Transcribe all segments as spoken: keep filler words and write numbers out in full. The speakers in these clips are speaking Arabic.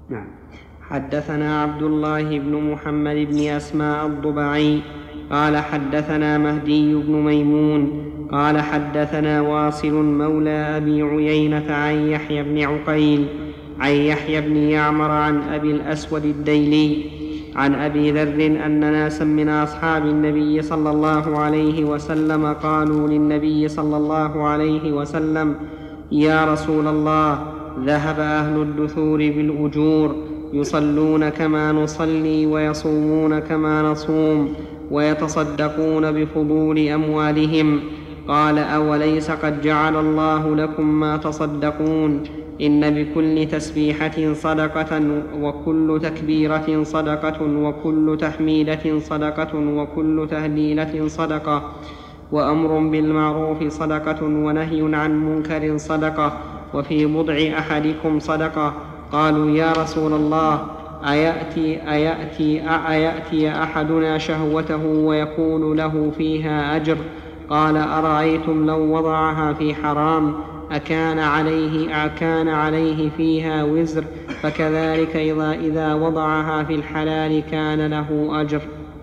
نعم. حدثنا عبد الله بن محمد بن أسماء الضبعي قال حدثنا مهدي بن ميمون قال حدثنا واصل مولى أبي عيينة عن يحيى بن عقيل عن يحيى بن يعمر عن أبي الأسود الديلي عن أبي ذر أن ناسا من أصحاب النبي صلى الله عليه وسلم قالوا للنبي صلى الله عليه وسلم: يا رسول الله، ذهب أهل الدثور بالأجور، يصلون كما نصلي ويصومون كما نصوم ويتصدقون بفضول أموالهم. قال: أوليس قد جعل الله لكم ما تصدقون؟ إن بكل تسبيحة صدقة، وكل تكبيرة صدقة، وكل تحميدة صدقة، وكل تهليلة صدقة، وأمر بالمعروف صدقة، ونهي عن منكر صدقة، وفي بضع أحدكم صدقة. قالوا: يا رسول الله، أيأتي, أيأتي, أيأتي أحدنا شهوته ويكون له فيها أجر؟ قال: أرأيتم لو وضعها في حرام أكان عليه, أكان عليه فيها وزر؟ فكذلك إذا, إذا وضعها في الحلال كان له أجر.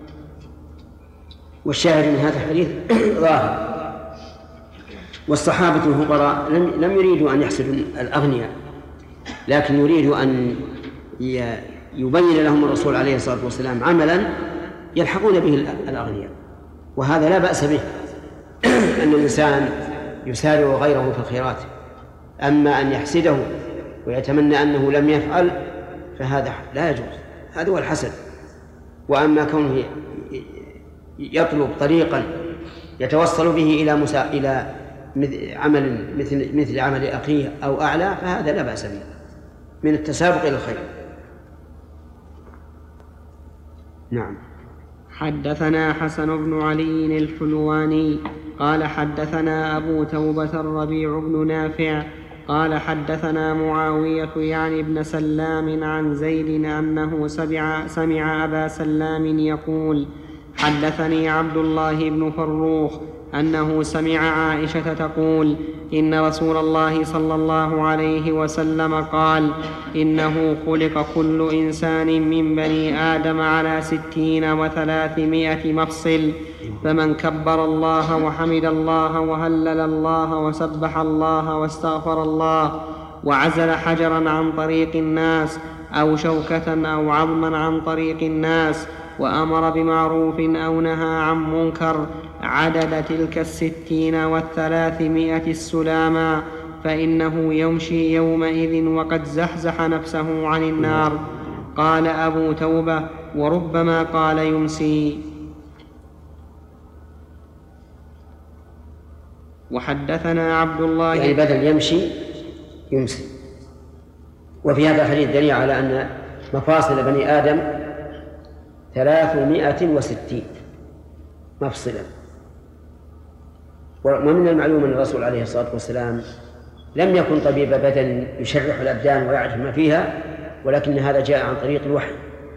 والشاهد من هذا الحديث ظاهر. والصحابة الفقراء لم يريدوا أن يحسدوا الأغنياء، لكن يريدوا أن يبين لهم الرسول عليه الصلاة والسلام عملا يلحقون به الأغنياء، وهذا لا بأس به، أن الإنسان يسارع غيره في الخيرات. أما أن يحسده ويتمنى أنه لم يفعل فهذا لا يجوز، هذا هو الحسد. وأما كونه يطلب طريقا يتوصل به إلى مسا... إلى عمل مثل مثل عمل أخيه أو أعلى فهذا لا بأس به، من التسابق إلى الخير. نعم. حدثنا حسن بن علي الحلواني قال حدثنا أبو توبة الربيع بن نافع قال حدثنا معاوية يعني ابن سلام عن زيد أنه سمع, سمع أبا سلام يقول: حدثني عبد الله بن فروخ أنه سمع عائشة تقول: إن رسول الله صلى الله عليه وسلم قال: إنه خلق كل إنسان من بني آدم على ستين وثلاثمائة مفصل، فمن كبر الله وحمد الله وهلل الله وسبح الله واستغفر الله وعزل حجرا عن طريق الناس أو شوكة أو عظما عن طريق الناس وأمر بمعروف أو نهى عن منكر عدد تلك الستين والثلاثمائة السلاما، فإنه يمشي يومئذ وقد زحزح نفسه عن النار. قال أبو توبة: وربما قال يمسي. وحدثنا عبد الله يعني بدل يمشي يمسي. وفي هذا الحديث دليل على أن مفاصل بني آدم ثلاثمائة وستين مفصلا. ومن المعلوم أن الرسول عليه الصلاة والسلام لم يكن طبيب بدن يشرح الأبدان ويعرف ما فيها، ولكن هذا جاء عن طريق الوحي.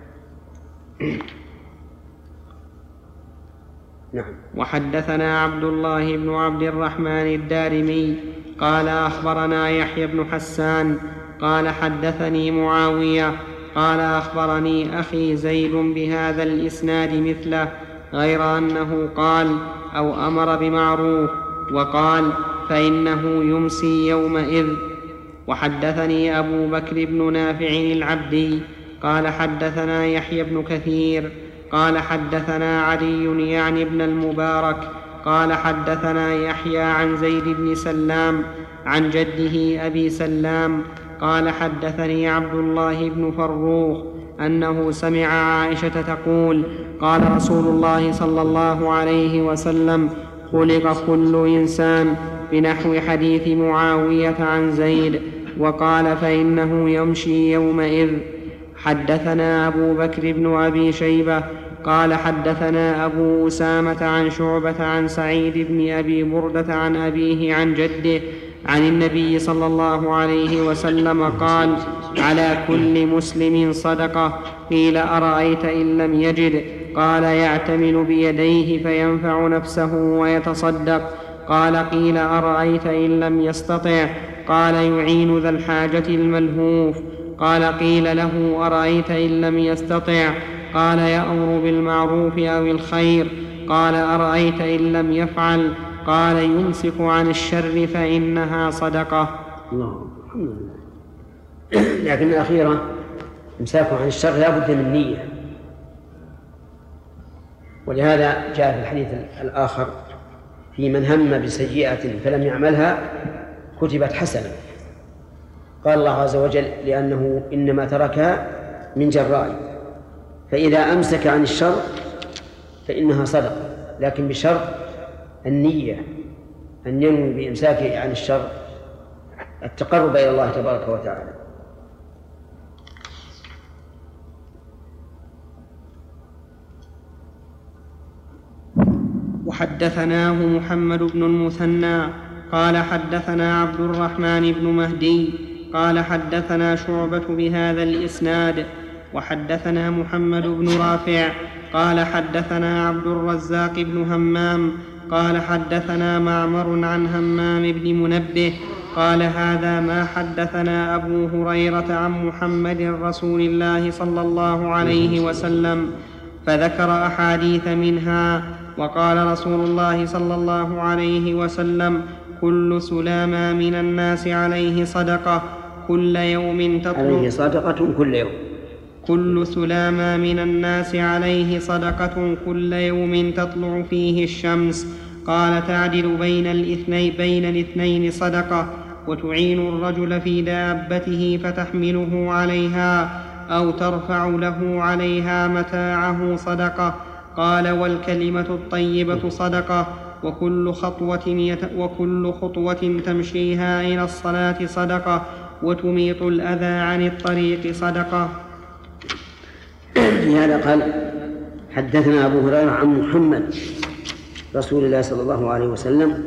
نعم. وحدثنا عبد الله بن عبد الرحمن الدارمي قال أخبرنا يحيى بن حسان قال حدثني معاوية قال أخبرني أخي زيد بهذا الإسناد مثله، غير أنه قال: أو أمر بمعروف، وقال: فإنه يمسي يومئذ. وحدثني أبو بكر بن نافع العبدي قال حدثنا يحيى بن كثير قال حدثنا علي يعني ابن المبارك قال حدثنا يحيى عن زيد بن سلام عن جده أبي سلام قال حدثني عبد الله بن فروخ أنه سمع عائشة تقول: قال رسول الله صلى الله عليه وسلم: خلق كل إنسان، بنحو حديث معاوية عن زيد. وقال: فإنه يمشي يومئذ. حدثنا أبو بكر بن أبي شيبة قال حدثنا أبو أسامة عن شعبة عن سعيد بن أبي بردة عن أبيه عن جده عن النبي صلى الله عليه وسلم قال: على كل مسلم صدقة. قيل: أرأيت إن لم يجد؟ قال: يعتمل بيديه فينفع نفسه ويتصدق. قال: قيل: أرأيت إن لم يستطع؟ قال: يعين ذا الحاجة الملهوف. قال قيل له أرأيت إن لم يستطع؟ قال يأمر بالمعروف أو الخير. قال أرأيت إن لم يفعل؟ قال يمسك عن الشر فإنها صدقة. الله الحمد لله. لكن الأخيرة إمساك عن الشر لا بد من نية، ولهذا جاء في الحديث الآخر في من هم بسيئة فلم يعملها كتبت حسنة. قال الله عز وجل لأنه إنما تركها من جراء، فإذا أمسك عن الشر فإنها صدقة، لكن بشرط النية، أن ينوي بإمساكه عن الشر التقرب إلى الله تبارك وتعالى. وحدثناه محمد بن المثنى قال حدثنا عبد الرحمن بن مهدي قال حدثنا شعبة بهذا الإسناد. وحدثنا محمد بن رافع قال حدثنا عبد الرزاق بن همام قال حدثنا معمر عن همام بن منبه قال هذا ما حدثنا أبو هريرة عن محمد رسول الله صلى الله عليه وسلم، فذكر أحاديث منها. وقال رسول الله صلى الله عليه وسلم كل سلامة من الناس عليه صدقة كل يوم تطلع عليه صدقة كل يوم كل سلامة من الناس عليه صدقة كل يوم تطلع فيه الشمس. قال تعدل بين الاثنين بين الاثنين صدقة، وتعين الرجل في دابته فتحمله عليها أو ترفع له عليها متاعه صدقة. قال والكلمة الطيبة صدقة، وكل خطوة, يت... وكل خطوة تمشيها إلى الصلاة صدقة، وتميط الأذى عن الطريق صدقة. في هذا قال حدثنا أبو هريرة عن محمد رسول الله صلى الله عليه وسلم.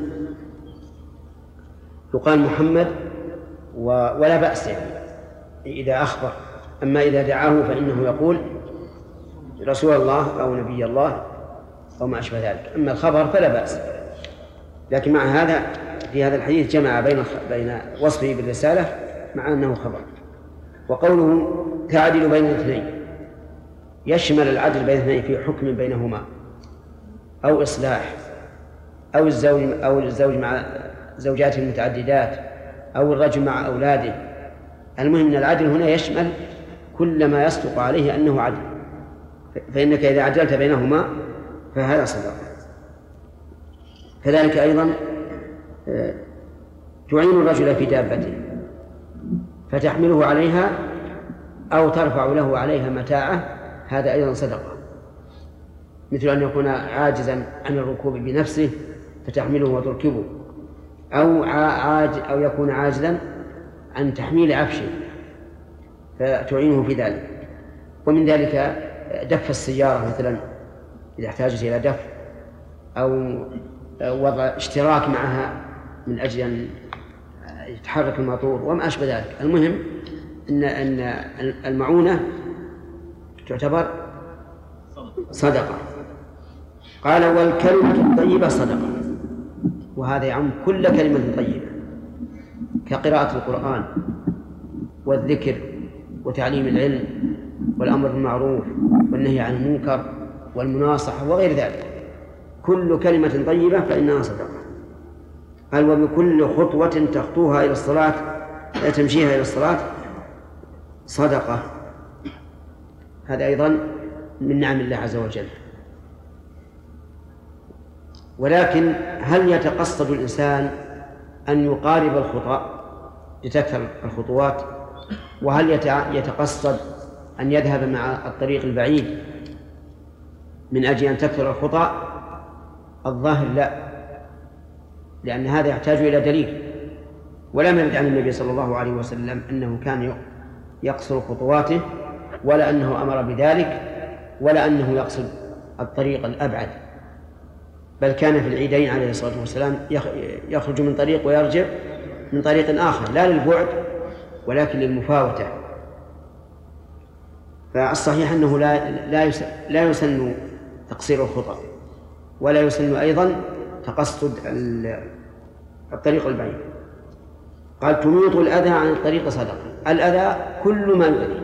يقال محمد ولا بأس يعني إذا أخبر، أما إذا دعاه فإنه يقول رسول الله أو نبي الله أو ما أشبه ذلك. أما الخبر فلا بأس، لكن مع هذا في هذا الحديث جمع بين بين وصفه بالرسالة مع أنه خبر. وقوله تعدل بين الاثنين يشمل العدل بين الاثنين في حكم بينهما أو إصلاح، أو الزوج أو الزوج مع زوجاته المتعددات، أو الرجل مع أولاده. المهم أن العدل هنا يشمل كل ما يصدق عليه أنه عدل، فإنك إذا عدلت بينهما فهذا صدق. كذلك أيضا تعين الرجل في دابته فتحمله عليها أو ترفع له عليها متاعه، هذا أيضا صدقة، مثل أن يكون عاجزا عن الركوب بنفسه فتحمله وتركبه، أو عاج أو يكون عاجزا عن تحميل عفشه فتعينه في ذلك. ومن ذلك دف السيارة مثلا إذا احتاجت إلى دف، أو وضع اشتراك معها من أجل أن يتحرك الموتور وما أشبه ذلك. المهم أن أن المعونة تعتبر صدقة. قال والكلمة الطيبة صدقة، وهذا يعم كل كلمة طيبة كقراءة القرآن والذكر وتعليم العلم والأمر بالمعروف والنهي عن المنكر والمناصحة وغير ذلك. كل كلمة طيبة فإنها صدقة. قال وبكل خطوة تخطوها إلى الصلاة تمشيها إلى الصلاة صدقة. هذا أيضا من نعم الله عز وجل. ولكن هل يتقصد الإنسان أن يقارب الخطأ لتكثر الخطوات، وهل يتقصد أن يذهب مع الطريق البعيد من أجل أن تكثر الخطأ؟ الظاهر لا، لأن هذا يحتاج إلى دليل، ولم يرد عن النبي صلى الله عليه وسلم أنه كان يقصر خطواته، ولا أنه أمر بذلك، ولا أنه يقصد الطريق الأبعد، بل كان في العيدين عليه الصلاة والسلام يخرج من طريق ويرجع من طريق آخر، لا للبعد ولكن للمفاوتة. فالصحيح أنه لا لا لا يسن تقصير الخطأ، ولا يسن أيضا تقصد الطريق البعيد. قال تميط الأذى عن الطريق صدقة. الأذى كل ما يؤذي،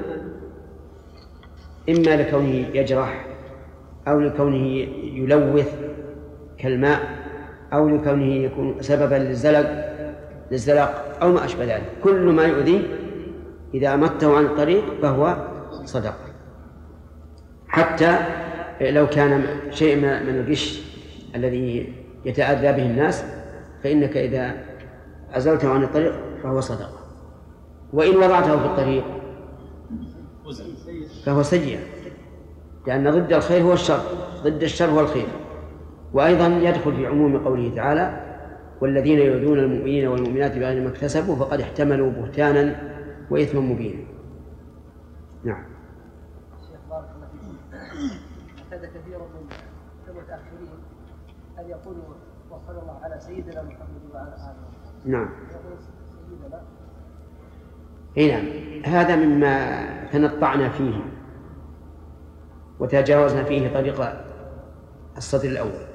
إما لكونه يجرح أو لكونه يلوث كالماء أو لكونه يكون سببا للزلق للزلق أو ما أشبه ذلك. كل ما يؤذي إذا أمته عن الطريق فهو صدقة، حتى لو كان شيء من الغش الذي يتأذى به الناس فإنك إذا أزلته عن الطريق فهو صدقة. وإن وضعته في الطريق فهو سيئة، لأن ضد الخير هو الشر، ضد الشر هو الخير. وأيضا يدخل في عموم قوله تعالى والذين يؤذون المؤمنين والمؤمنات بغير ما اكتسبوا فقد احتملوا بهتانا وإثما مبينا. نعم. الشيخ بارك الله فيكم، اعتاد كثير من المتأخرين أن يقولوا وصلى الله على سيدنا محمد وعلى آله. نعم. اي نعم، هذا مما تنطعنا فيه وتجاوزنا فيه طريق الصدر الأول.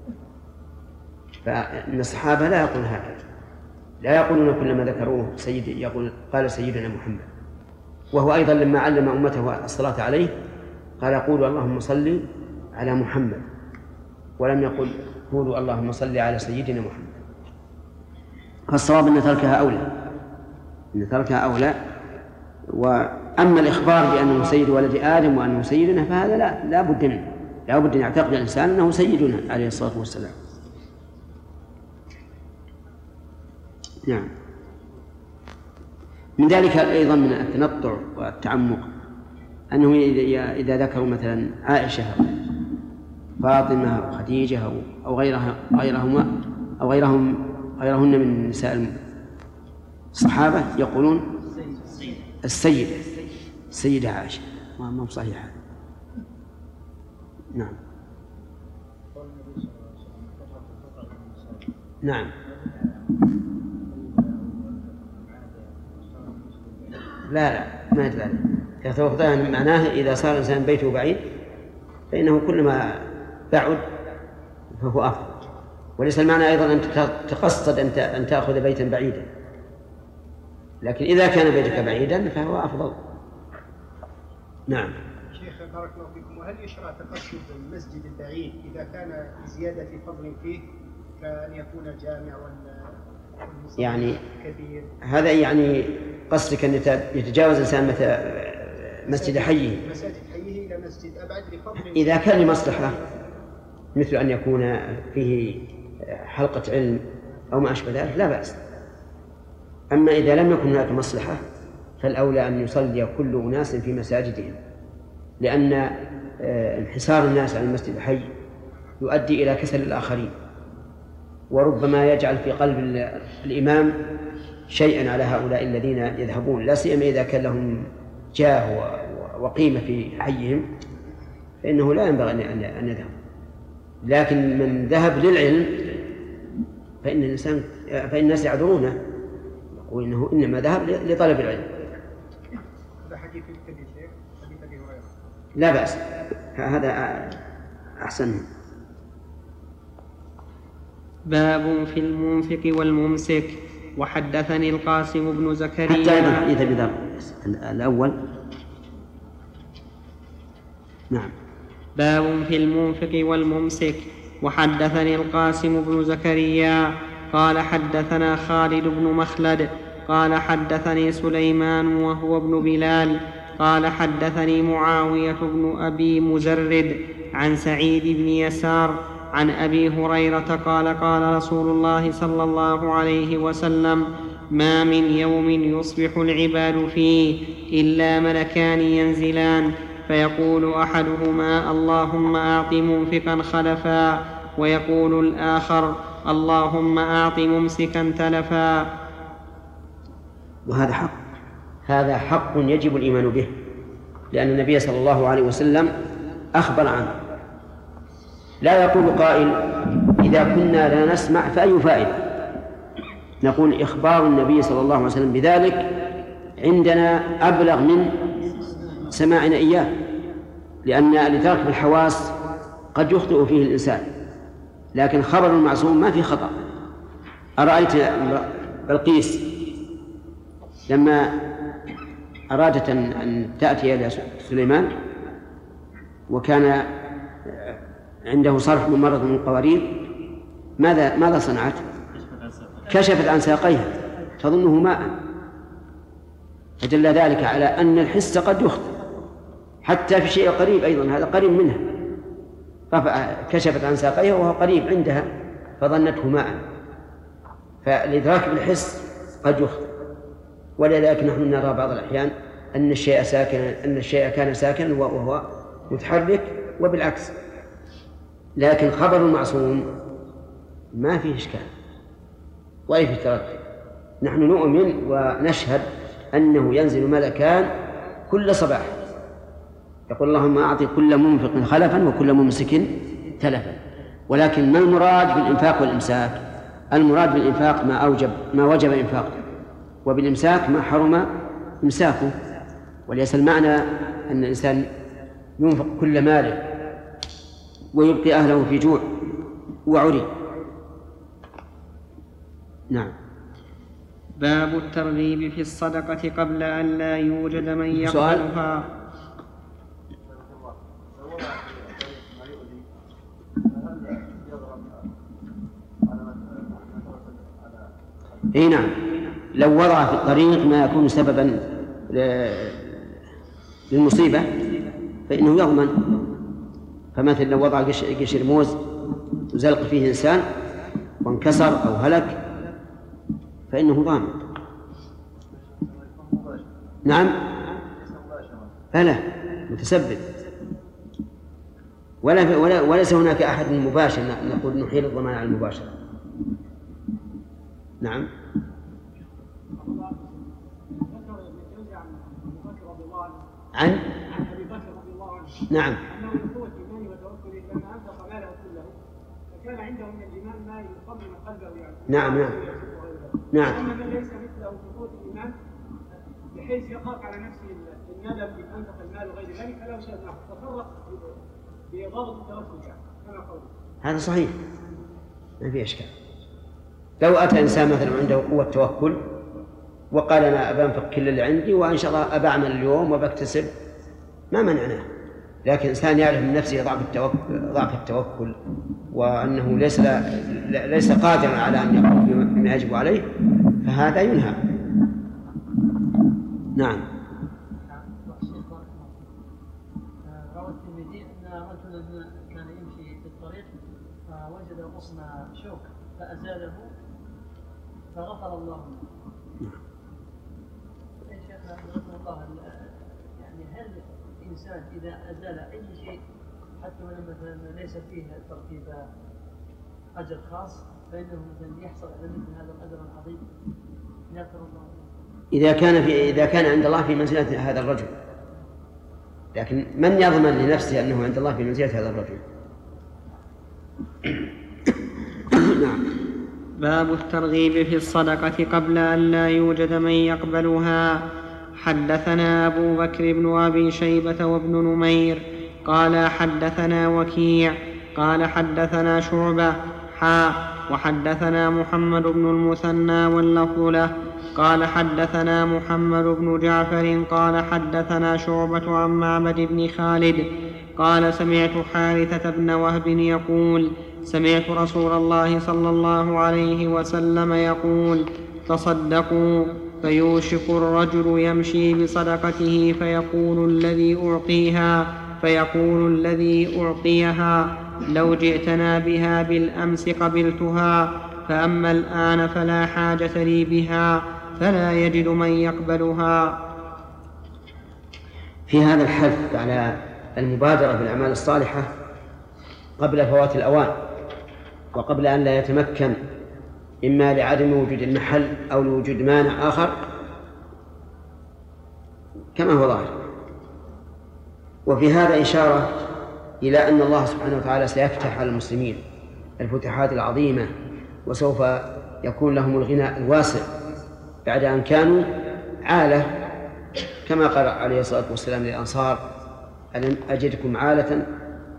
فإن الصحابة لا يقولون هكذا، لا يقولون كلما ذكروه سيد يقول قال سيدنا محمد. وهو أيضا لما علم أمته الصلاة عليه قال قولوا اللهم صل على محمد، ولم يقل قولوا اللهم صل على سيدنا محمد. فالصواب أن تركها أولى، أن تركها أولى. وأما الإخبار بأنه سيد ولد آدم وأنه سيدنا فهذا لا لا بد منه، لا بد أن يعتقد الإنسان أنه سيدنا عليه الصلاة والسلام. نعم. من ذلك أيضا من التنطع والتعمق أنه إذا ذكروا مثلا عائشة فاطمة أو خديجة أو غيرها غيرهما أو غيرهم غيرهن من نساء الصحابة يقولون السيدة السيدة عائشة، ما هو صحيح هذا. نعم. نعم. لا لا ما يدل يتوقفان معناه إذا صار الإنسان بيته بعيد فإنه كلما بعد فهو أفضل، وليس المعنى أيضا أن تقصد أن تأخذ بيتا بعيدا، لكن إذا كان بيتك بعيدا فهو أفضل. نعم. شيخ بارك الله فيكم، وهل يشرع تقصد المسجد البعيد إذا كان زيادة فضل فيه كأن يكون جامع ولا يعني كبير؟ هذا يعني قصدك أن يتجاوز الإنسان مثل مسجد حيه مسجد حيه إلى مسجد أبعد لفضل إذا كان لمصلحة، مثل أن يكون فيه حلقة علم أو ما أشبه ذلك لا بأس. أما إذا لم يكن هناك مصلحة فالأولى أن يصلي كل أناس في مساجدهم، لأن انحسار الناس عن المسجد الحي يؤدي إلى كسل الآخرين، وربما يجعل في قلب الإمام شيئا على هؤلاء الذين يذهبون، لا سيما إذا كان لهم جاه وقيمة في حيهم فإنه لا ينبغي أن يذهب. لكن من ذهب للعلم فإن الإنسان فإن الناس يعذرونه يقول إنه إنما ذهب لطلب العلم. هذا حديث الكبير شيخ، حديث أبي هريرة لا بأس، هذا أحسن. باب في المنفق والممسك. وحدثني القاسم بن زكريا حتى أيضا حديث أبي ذر الأول. نعم. باب في المنفق والممسك. وحدثني القاسم بن زكريا قال حدثنا خالد بن مخلد قال حدثني سليمان وهو ابن بلال قال حدثني معاوية بن أبي مزرد عن سعيد بن يسار عن أبي هريرة قال قال رسول الله صلى الله عليه وسلم ما من يوم يصبح العباد فيه إلا ملكان ينزلان فيقول أحدهما اللهم أعط منفقا خلفا ويقول الآخر اللهم أعط ممسكا تلفا. وهذا حق، هذا حق يجب الإيمان به، لأن النبي صلى الله عليه وسلم أخبر عنه. لا يقول قائل إذا كنا لا نسمع فأي فائدة؟ نقول إخبار النبي صلى الله عليه وسلم بذلك عندنا أبلغ من سماعنا إياه، لأن لترك الحواس قد يخطئ فيه الإنسان، لكن خبر المعصوم ما في خطأ. أرأيت بلقيس لما أرادت أن تأتي إلى سليمان وكان عنده صرح ممرض من القوارير، ماذا ماذا صنعت؟ كشفت عن ساقيها تظنه ماء، فدل ذلك على أن الحس قد يخطئ حتى في شيء قريب أيضا، هذا قريب منها، كشفت عن ساقيها وهو قريب عندها فظنته ماء، فالإدراك بالحس قد يخطئ. ولذلك نحن نرى بعض الأحيان أن الشيء ساكنا أن الشيء كان ساكنا وهو متحرك وبالعكس، لكن خبر المعصوم ما فيه إشكال ولا فيه تردد. نحن نؤمن ونشهد أنه ينزل ملكان كل صباح يقول اللهم أعطي كل منفق خلفا وكل ممسك تلفا. ولكن ما المراد بالإنفاق والإمساك؟ المراد بالإنفاق ما أوجب ما وجب إنفاقه، وبالإمساك ما حرم إمساكه. وليس المعنى أن الإنسان ينفق كل ماله ويبقي أهله في جوع وعري. نعم. باب الترغيب في الصدقة قبل أن لا يوجد من يقبلها. اي نعم، لو وضع في الطريق ما يكون سببا للمصيبة فإنه يضمن. فمثل لو وضع قشر موز وزلق فيه إنسان وانكسر أو هلك فإنه ضامن. نعم، فلا متسبب، ولا ولا وليس هناك أحد مباشر نقول نحيل الضمان على المباشرة. نعم. عن عن ابي بكر رضي الله عنه نعم انه من قوه ايمانه وتوكله لما انفق ماله كله فكان عنده من الايمان ما يطمئن قلبه يعني. نعم نعم نعم. اما من ليس مثله في قوه الايمان بحيث يخاف على نفسه الندم ان انفق المال وغير ذلك فلا شيء له، تفرق بضابط التوكل يعني كما قوله. هذا صحيح ما في اشكال. لو اتى انسان مثلا عنده قوه توكل وقال أنا أبنفق كل اللي عندي وإن شاء الله أبعمل اليوم وبكتسب ما منعناه، لكن إنسان يعرف من نفسه ضعف التوكل, ضعف التوكل وأنه ليس ليس قادرا على أن يقوم بما يجب عليه فهذا ينهى. نعم. روى الترمذي أن رجلا كان يمشي في الطريق فوجد غصن شوك فأزاله فغفر الله له. الله يعني هل الإنسان إذا أزال أي شيء حتى ولو مثلا ليس فيه ترتيب أجر خاص فإنه مثلا يحصل على مثل هذا الأجر العظيم يغفر الله إذا كان في إذا كان عند الله في منزلة هذا الرجل، لكن من يضمن لنفسه أنه عند الله في منزلة هذا الرجل؟ نعم. باب الترغيب في الصدقة قبل أن لا يوجد من يقبلها. حدثنا أبو بكر بن أبي شيبة وابن نمير قال حدثنا وكيع قال حدثنا شعبة حاء وحدثنا محمد بن المثنى واللفظ له قال حدثنا محمد بن جعفر قال حدثنا شعبة عن معبد بن خالد قال سمعت حارثة بن وهب يقول سمعت رسول الله صلى الله عليه وسلم يقول تصدقوا فيوشك الرجل يمشي بصدقته فيقول الذي أعطيها فيقول الذي أعطيها لو جئتنا بها بالأمس قبلتها فأما الآن فلا حاجة لي بها فلا يجد من يقبلها. في هذا الحث على المبادرة بالأعمال الصالحة قبل فوات الأوان وقبل أن لا يتمكن إما لعدم وجود المحل أو لوجود مانع آخر كما هو ظاهر. وفي هذا إشارة إلى أن الله سبحانه وتعالى سيفتح على المسلمين الفتوحات العظيمة وسوف يكون لهم الغنى الواسع بعد أن كانوا عالة كما قال عليه الصلاة والسلام للأنصار ألم أجدكم عالة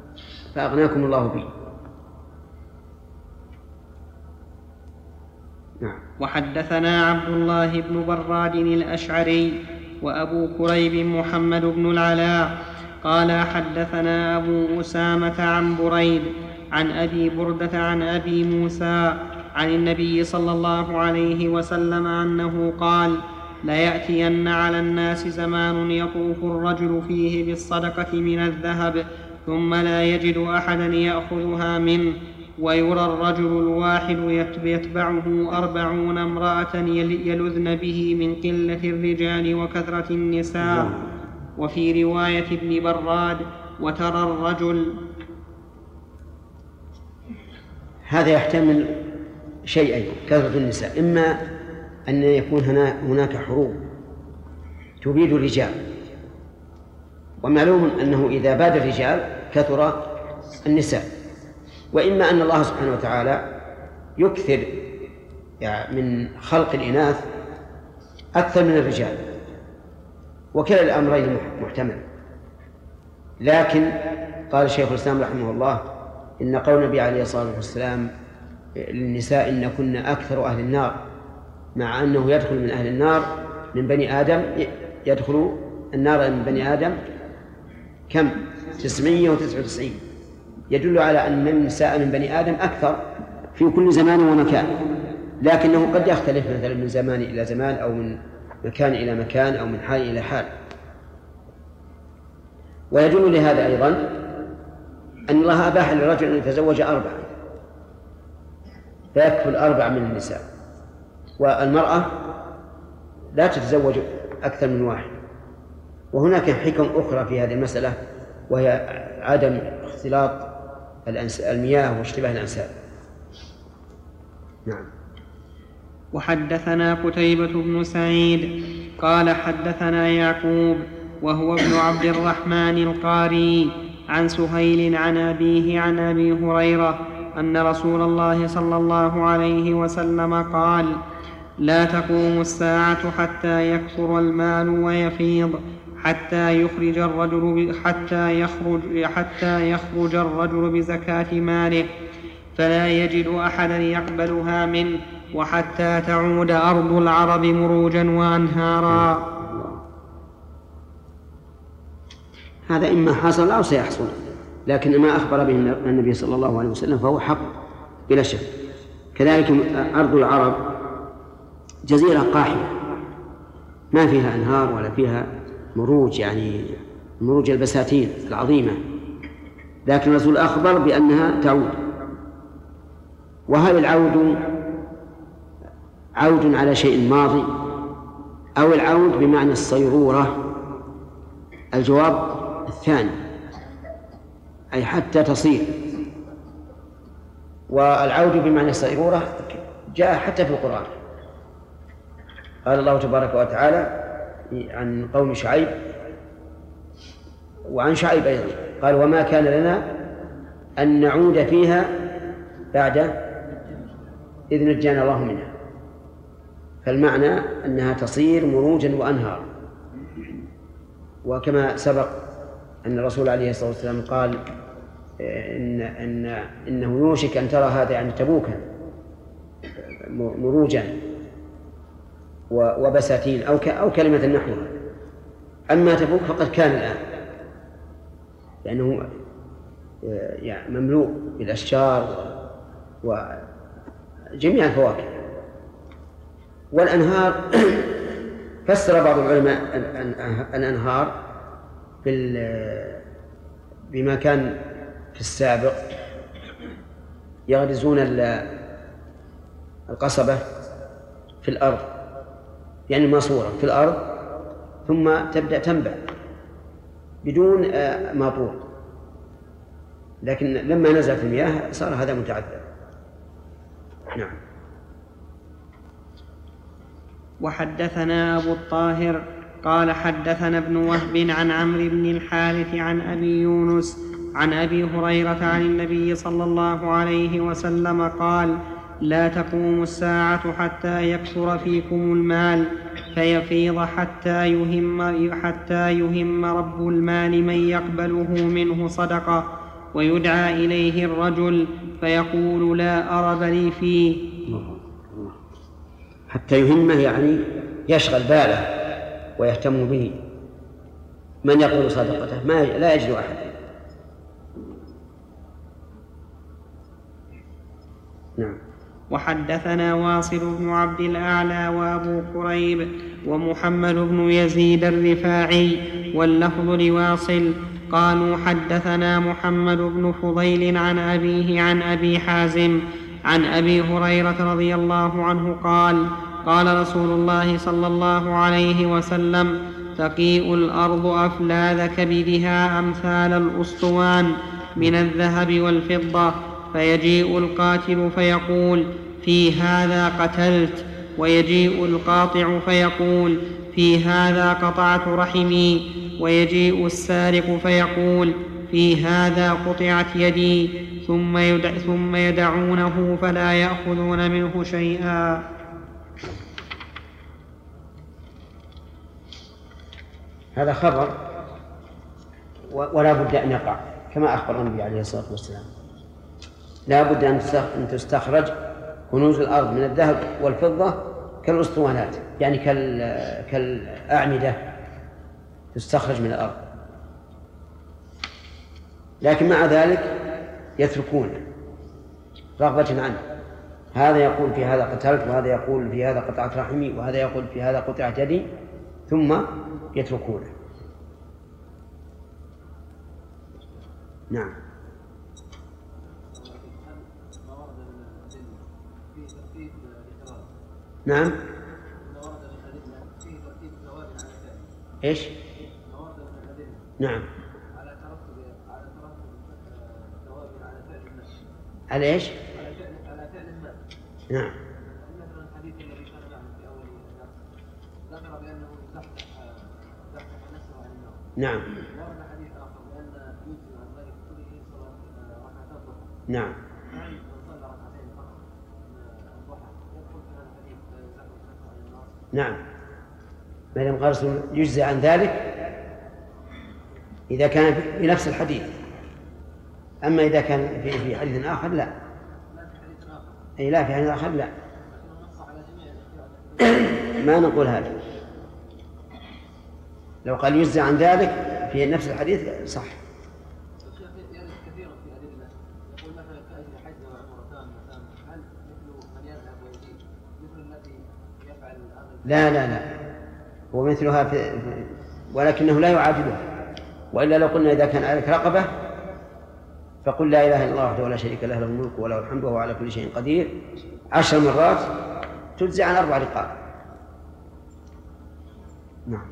فأغناكم الله بي. نعم. وحدثنا عبد الله بن براد الأشعري وأبو كريب محمد بن العلاء قال حدثنا أبو أسامة عن بريد عن أبي بردة عن أبي موسى عن النبي صلى الله عليه وسلم أنه قال: ليأتين على الناس زمان يطوف الرجل فيه بالصدقة من الذهب ثم لا يجد أحدا يأخذها منه، ويرى الرجل الواحد يتبعه أربعون امرأة يلذن به من قلة الرجال وكثرة النساء. وفي رواية ابن براد: وترى الرجل. هذا يحتمل شيئين: كثرة النساء، إما أن يكون هناك حروب تبيد الرجال، ومعلوم أنه إذا باد الرجال كثر النساء، وإما أن الله سبحانه وتعالى يكثر يعني من خلق الإناث أكثر من الرجال، وكلا الأمرين محتمل. لكن قال شيخ الإسلام رحمه الله: إن قول النبي عليه الصلاة والسلام للنساء إن كن أكثر أهل النار، مع أنه يدخل من أهل النار من بني آدم، يدخل النار من بني آدم كم؟ تسعمائة وتسعة وتسعين، يدل على أن النساء من بني آدم أكثر في كل زمان ومكان، لكنه قد يختلف مثلا من زمان إلى زمان، أو من مكان إلى مكان، أو من حال إلى حال. ويدل لهذا أيضا أن الله أباح للرجل أن يتزوج أربعة، فيكفل أربعة من النساء، والمرأة لا تتزوج أكثر من واحد. وهناك حكم أخرى في هذه المسألة، وهي عدم اختلاط المياه واشتباه الأنساب. نعم. وحدثنا قتيبة بن سعيد قال حدثنا يعقوب وهو ابن عبد الرحمن القاري عن سهيل عن أبيه عن أبي هريرة أن رسول الله صلى الله عليه وسلم قال: لا تقوم الساعة حتى يكثر المال ويفيض، حتى يخرج الرجل حتى يخرج حتى يخرج الرجل بزكاة ماله فلا يجد أحدا يقبلها منه، وحتى تعود أرض العرب مروجا وأنهارا. هذا إما حصل أو سيحصل، لكن ما أخبر به النبي صلى الله عليه وسلم فهو حق بلا شك. كذلك أرض العرب جزيرة قاحلة ما فيها أنهار ولا فيها مروج، يعني مروج البساتين العظيمة، لكن الرسول أخبر بأنها تعود. وهل العود عود على شيء ماضي أو العود بمعنى الصيرورة؟ الجواب الثاني، أي حتى تصير. والعود بمعنى الصيرورة جاء حتى في القرآن، قال الله تبارك وتعالى عن قوم شعيب وعن شعيب أيضا، قال: وما كان لنا أن نعود فيها بعد إذ نجانا الله منها. فالمعنى أنها تصير مروجا وأنهار. وكما سبق أن الرسول عليه الصلاة والسلام قال إن إن إنه يوشك أن ترى هذا يعني تبوكا مروجا وبساتين أو أو كلمة نحوها. أما تبوك فقد كان الآن، لأنه يعني مملوء بالأشجار وجميع الفواكه والأنهار. فسر بعض العلماء الأنهار بما كان في السابق يغرزون القصبة في الأرض، يعني ماسورة في الأرض، ثم تبدأ تنبع بدون ماطور، لكن لما نزل في المياه صار هذا متعذر. نعم. وحدثنا أبو الطاهر قال حدثنا ابن وهب عن عمرو بن الحارث عن أبي يونس عن أبي هريرة عن النبي صلى الله عليه وسلم قال: لا تقوم الساعة حتى يكثر فيكم المال فيفيض حتى يهم, حتى يهم رب المال من يقبله منه صدقة، ويدعى إليه الرجل فيقول: لا أرب لي فيه. حتى يهمه يعني يشغل باله ويهتم به. من يقول صدقته ما لا يجد أحد. نعم. وحدثنا واصل بن عبد الأعلى وأبو كريب ومحمد بن يزيد الرفاعي واللفظ لواصل قالوا حدثنا محمد بن فضيل عن أبيه عن أبي حازم عن أبي هريرة رضي الله عنه قال قال رسول الله صلى الله عليه وسلم تقيء الأرض أفلاذ كبدها أمثال الأسطوان من الذهب والفضة، فيجيء القاتل فيقول في هذا قتلت، ويجيء القاطع فيقول في هذا قطعت رحمي، ويجيء السارق فيقول في هذا قطعت يدي، ثم, يدع ثم يدعونه فلا يأخذون منه شيئا. هذا خبر ولا بد أن يقع كما أخبر النبي عليه الصلاة والسلام. لا بد أن تستخرج كنوز الأرض من الذهب والفضة كالأسطوانات، يعني كالأعمدة تستخرج من الأرض، لكن مع ذلك يتركون رغبة عنه. هذا يقول في هذا قتلت، وهذا يقول في هذا قطعت رحمي، وهذا يقول في هذا قطعت يدي، ثم يتركونه. نعم. نعم. ايش؟ نعم. على ايش؟ على فعل المال. نعم. مثلا الحديث الذي كان معنا في اول ذكر بانه زحزح زحزح نفسه عن النار. نعم. ورد حديث اخر بان يجزي عن ذلك كله صلاه ركعتي الضحى. نعم. يعني من صلى ركعتين فقط الضحى يدخل في هذا الحديث زحزح نفسه عن النار. نعم. ما دام قال يجزي عن ذلك إذا كان في نفس الحديث، أما إذا كان في في حديث آخر لا. أي لا، في حديث آخر لا. ما نقول هذا. لو قال يجزي عن ذلك في نفس الحديث صح. لا لا لا، هو مثلها في ولكنه لا يعادلها. وإلا لو قلنا إذا كان عليك رقبة فقل لا إله إلا الله وحده لا شريك له له الملك وله الحمد وهو على كل شيء قدير عشر مرات تجزي عن أربع رقاب. نعم.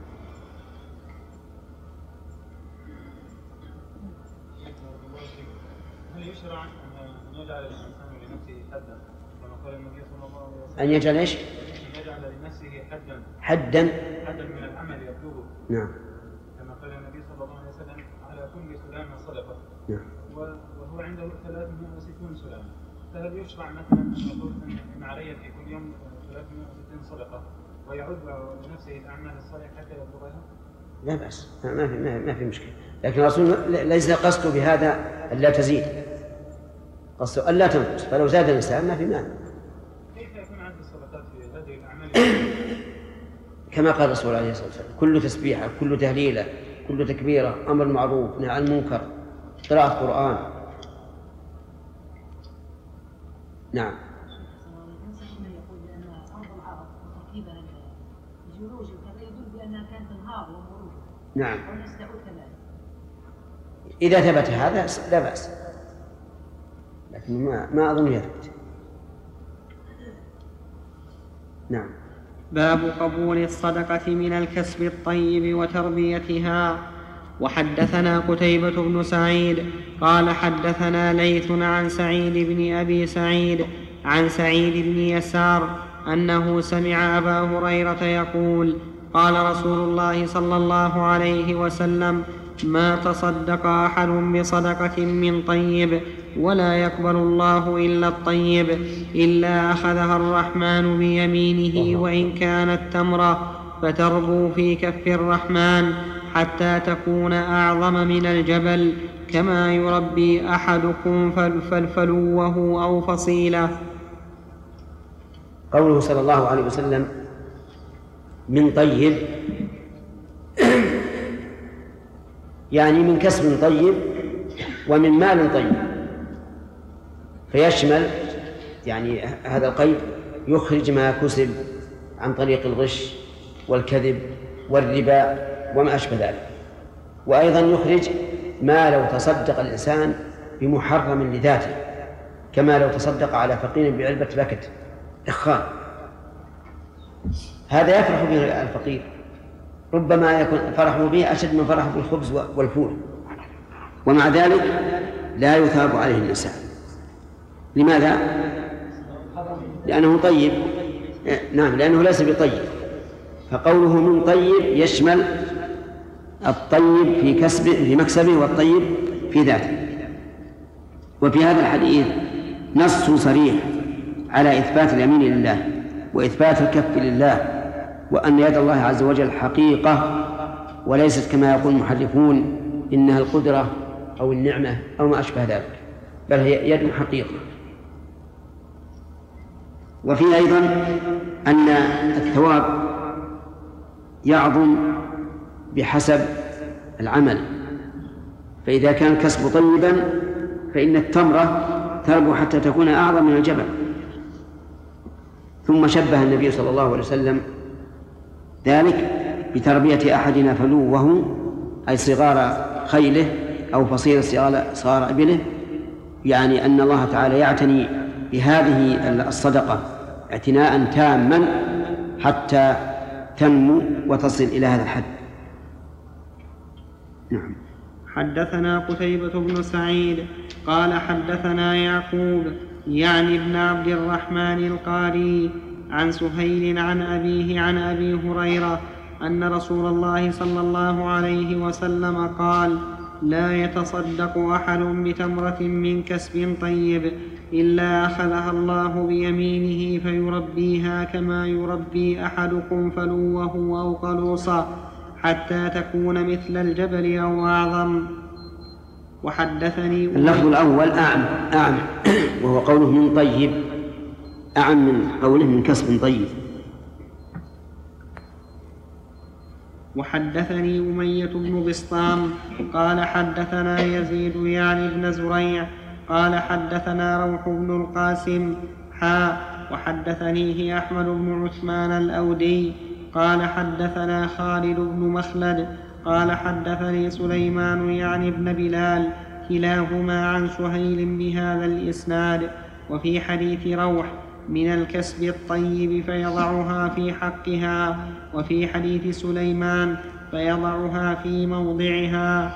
هل يشرع أن يجعل الإنسان لنفسه حدا كما قال النبي صلى الله عليه وسلم؟ أن يجعل إيش؟ أن يجعل لنفسه حدا حدا حدا من العمل يبلغه. نعم. كما قال النبي صلى الله عليه وسلم على كل سلامة صدقة. نعم. وهو عنده ثلاثمائة وستون سلامة، فهل يشرع مثلا أن يقول أن علي في كل يوم ثلاثمائة وستين صدقة ويعود لنفسه الأعمال الصالحة حتى يبلغها؟ لا بأس، ما في ما في مشكلة، لكن الرسول ليس قصده بهذا ألا تزيد، قصده ألا تنقص، فلو زاد الإنسان ما في مانع. كيف يكون عند الصدقات في هذه الأعمال؟ كما قال الرسول عليه الصلاة والسلام كل تسبيحة، كل تهليلة، كل تكبيرة، أمر معروف، نهي عن المنكر، قراءة قرآن. نعم. يقول بأن أرض العرب وتركيبها الجروج وكذا يدل بأنها كانت انهار ومروج. نعم. ونستعود كذلك. إذا ثبت هذا لا بأس، لكن ما ما أظن يثبت. نعم. باب قبول الصدقة من الكسب الطيب وتربيتها. وحدثنا قتيبة بن سعيد قال حدثنا ليث عن سعيد بن أبي سعيد عن سعيد بن يسار أنه سمع أبا هريرة يقول قال رسول الله صلى الله عليه وسلم ما تصدق أحد بصدقة من طيب ولا يقبل الله إلا الطيب إلا أخذها الرحمن بيمينه وإن كانت تمرة فتربو في كف الرحمن حتى تكون أعظم من الجبل كما يربي أحدكم فلفلوه أو فصيلة. قوله صلى الله عليه وسلم من طيب يعني من كسب طيب ومن مال طيب، فيشمل يعني هذا القيد يخرج ما كسب عن طريق الغش والكذب والربا وما أشبه ذلك، وأيضا يخرج ما لو تصدق الإنسان بمحرم لذاته، كما لو تصدق على فقير بعلبة بكت إخاء، هذا يفرح به الفقير، ربما يكون فرحه به أشد من فرحه بالخبز والفول، ومع ذلك لا يثاب عليه الإنسان. لماذا؟ لأنه طيب، نعم لأنه ليس بطيب. فقوله من طيب يشمل الطيب في كسبه في مكسبه والطيب في ذاته. وفي هذا الحديث نص صريح على إثبات اليمين لله وإثبات الكف لله، وأن يد الله عز وجل حقيقة وليست كما يقول المحرفون إنها القدرة أو النعمة أو ما أشبه ذلك، بل هي يد حقيقة. وفي أيضا أن الثواب يعظم بحسب العمل، فإذا كان الكسب طيبا فإن التمرة تربو حتى تكون أعظم من الجبل. ثم شبه النبي صلى الله عليه وسلم ذلك بتربية أحدنا فلوه أي صغار خيله أو فصيل صغار إبله، يعني أن الله تعالى يعتني بهذه الصدقة اعتناء تاما حتى تنمو وتصل إلى هذا الحد. نعم. حدثنا قتيبة بن سعيد قال حدثنا يعقوب يعني ابن عبد الرحمن القاري عن سهيل عن أبيه عن أبي هريرة أن رسول الله صلى الله عليه وسلم قال: لا يتصدق أحد بتمرة من كسب طيب إلا أخذها الله بيمينه فيربيها كما يربي أحدكم فلوه أو قلوصه حتى تكون مثل الجبل أو أعظم. وحدثني اللفظ الأول أعم أعم وهو قوله من طيب أعم من قوله من كسب طيب. وحدثني أمية بن بسطام قال حدثنا يزيد يعني بن زريع قال حدثنا روح بن القاسم حا وحدثنيه أحمد بن عثمان الأودي قال حدثنا خالد بن مخلد قال حدثني سليمان يعني بن بلال كلاهما عن سهيل بهذا الإسناد. وفي حديث روح من الكسب الطيب فيضعها في حقها، وفي حديث سليمان فيضعها في موضعها.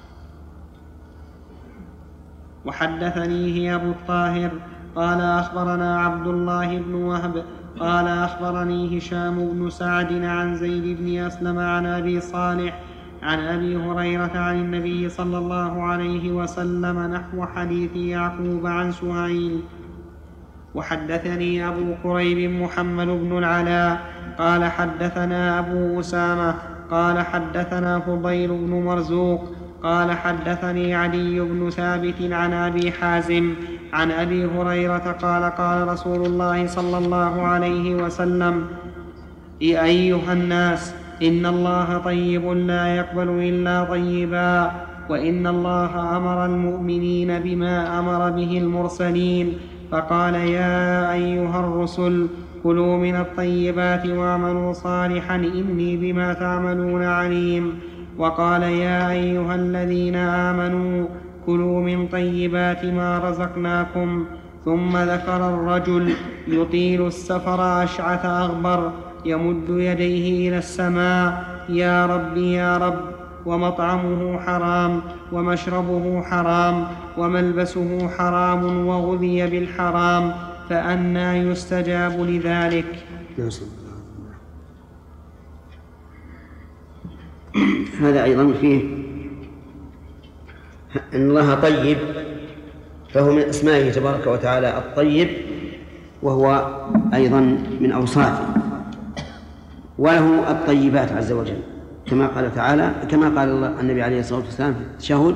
وحدثنيه أبو الطاهر قال أخبرنا عبد الله بن وهب قال أخبرني هشام بن سعد عن زيد بن أسلم عن أبي صالح عن أبي هريرة عن النبي صلى الله عليه وسلم نحو حديث يعقوب عن سهيل. وحدثني أبو كريب محمد بن العلاء قال حدثنا أبو أسامة قال حدثنا فضيل بن مرزوق قال حدثني علي بن ثابت عن أبي حازم عن أبي هريرة قال قال رسول الله صلى الله عليه وسلم: أيها الناس، إن الله طيب لا يقبل إلا طيبا، وإن الله أمر المؤمنين بما أمر به المرسلين، فقال: يا أيها الرسل كلوا من الطيبات واعملوا صالحا إني بما تعملون عليم. وقال: يا أيها الذين آمنوا كلوا من طيبات ما رزقناكم. ثم ذكر الرجل يطيل السفر أشعث أغبر يمد يديه إلى السماء: يا رب يا رب، ومطعمه حرام ومشربه حرام وملبسه حرام وغذي بالحرام، فأنى يستجاب لذلك؟ هذا أيضا فيه أن الله طيب، فهو من أسمائه تبارك وتعالى الطيب، وهو أيضا من أوصافه، وله الطيبات عز وجل كما قال تعالى كما قال الله النبي عليه الصلاة والسلام في التشهد: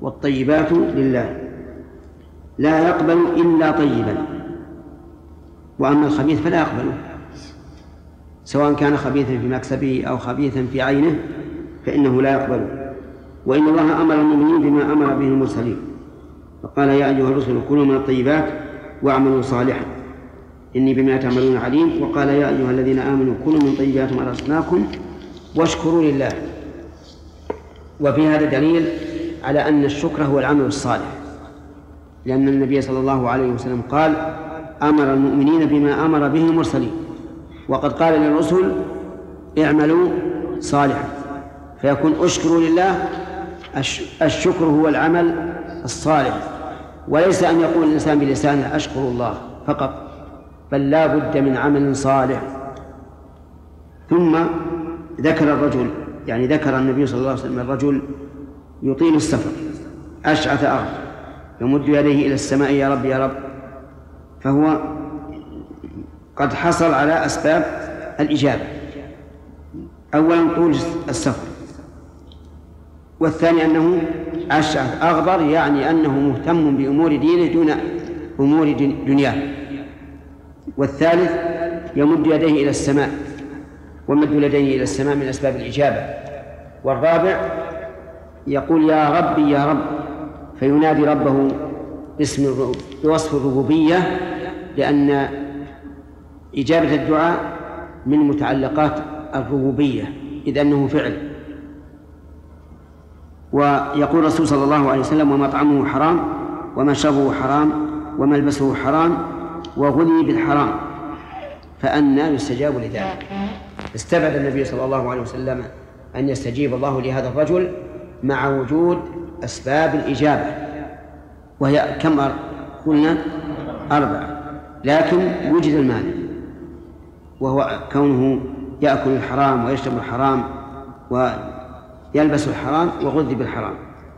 والطيبات لله لا يقبل إلا طيبا. وأما الخبيث فلا يقبله، سواء كان خبيثا في مكسبه أو خبيثا في عينه فإنه لا يقبله. وإن الله أمر المؤمنين بما أمر به المرسلين، فقال يا أيها الرسل كلوا من الطيبات واعملوا صالحا إني بما تعملون عليم. وقال يا أيها الذين آمنوا كلوا من طيبات ما رزقناكم واشكروا لله. وفي هذا دليل على أن الشكر هو العمل الصالح، لأن النبي صلى الله عليه وسلم قال أمر المؤمنين بما أمر به المرسلين، وقد قال للرسل اعملوا صالحا، فيكون اشكروا لله. الشكر هو العمل الصالح، وليس أن يقول الإنسان بلسانه أشكر الله فقط، بل لا بد من عمل صالح. ثم ذكر الرجل، يعني ذكر النبي صلى الله عليه وسلم الرجل يطيل السفر أشعث أغبر يمد يديه إلى السماء يا رب يا رب، فهو قد حصل على أسباب الإجابة. أولا طول السفر، والثاني أنه أشعث أغبر، يعني أنه مهتم بأمور دينه دون أمور دنياه. والثالث يمد يديه إلى السماء، ومد يديه إلى السماء من أسباب الإجابة. والرابع يقول يا ربي يا رب، فينادي ربه باسم بوصف الربوبية، لأن إجابة الدعاء من متعلقات الربوبية إذ أنه فعل. ويقول الرسول صلى الله عليه وسلم ومطعمه حرام ومشربه حرام وملبسه حرام وغني بالحرام فأنى يستجاب لذلك. استبعد النبي صلى الله عليه وسلم أن يستجيب الله لهذا الرجل مع وجود أسباب الإجابة، وهي كم قلنا أربعة، لكن وجد المانع وهو كونه يأكل الحرام ويشرب الحرام ويلبس الحرام وغذي بالحرام.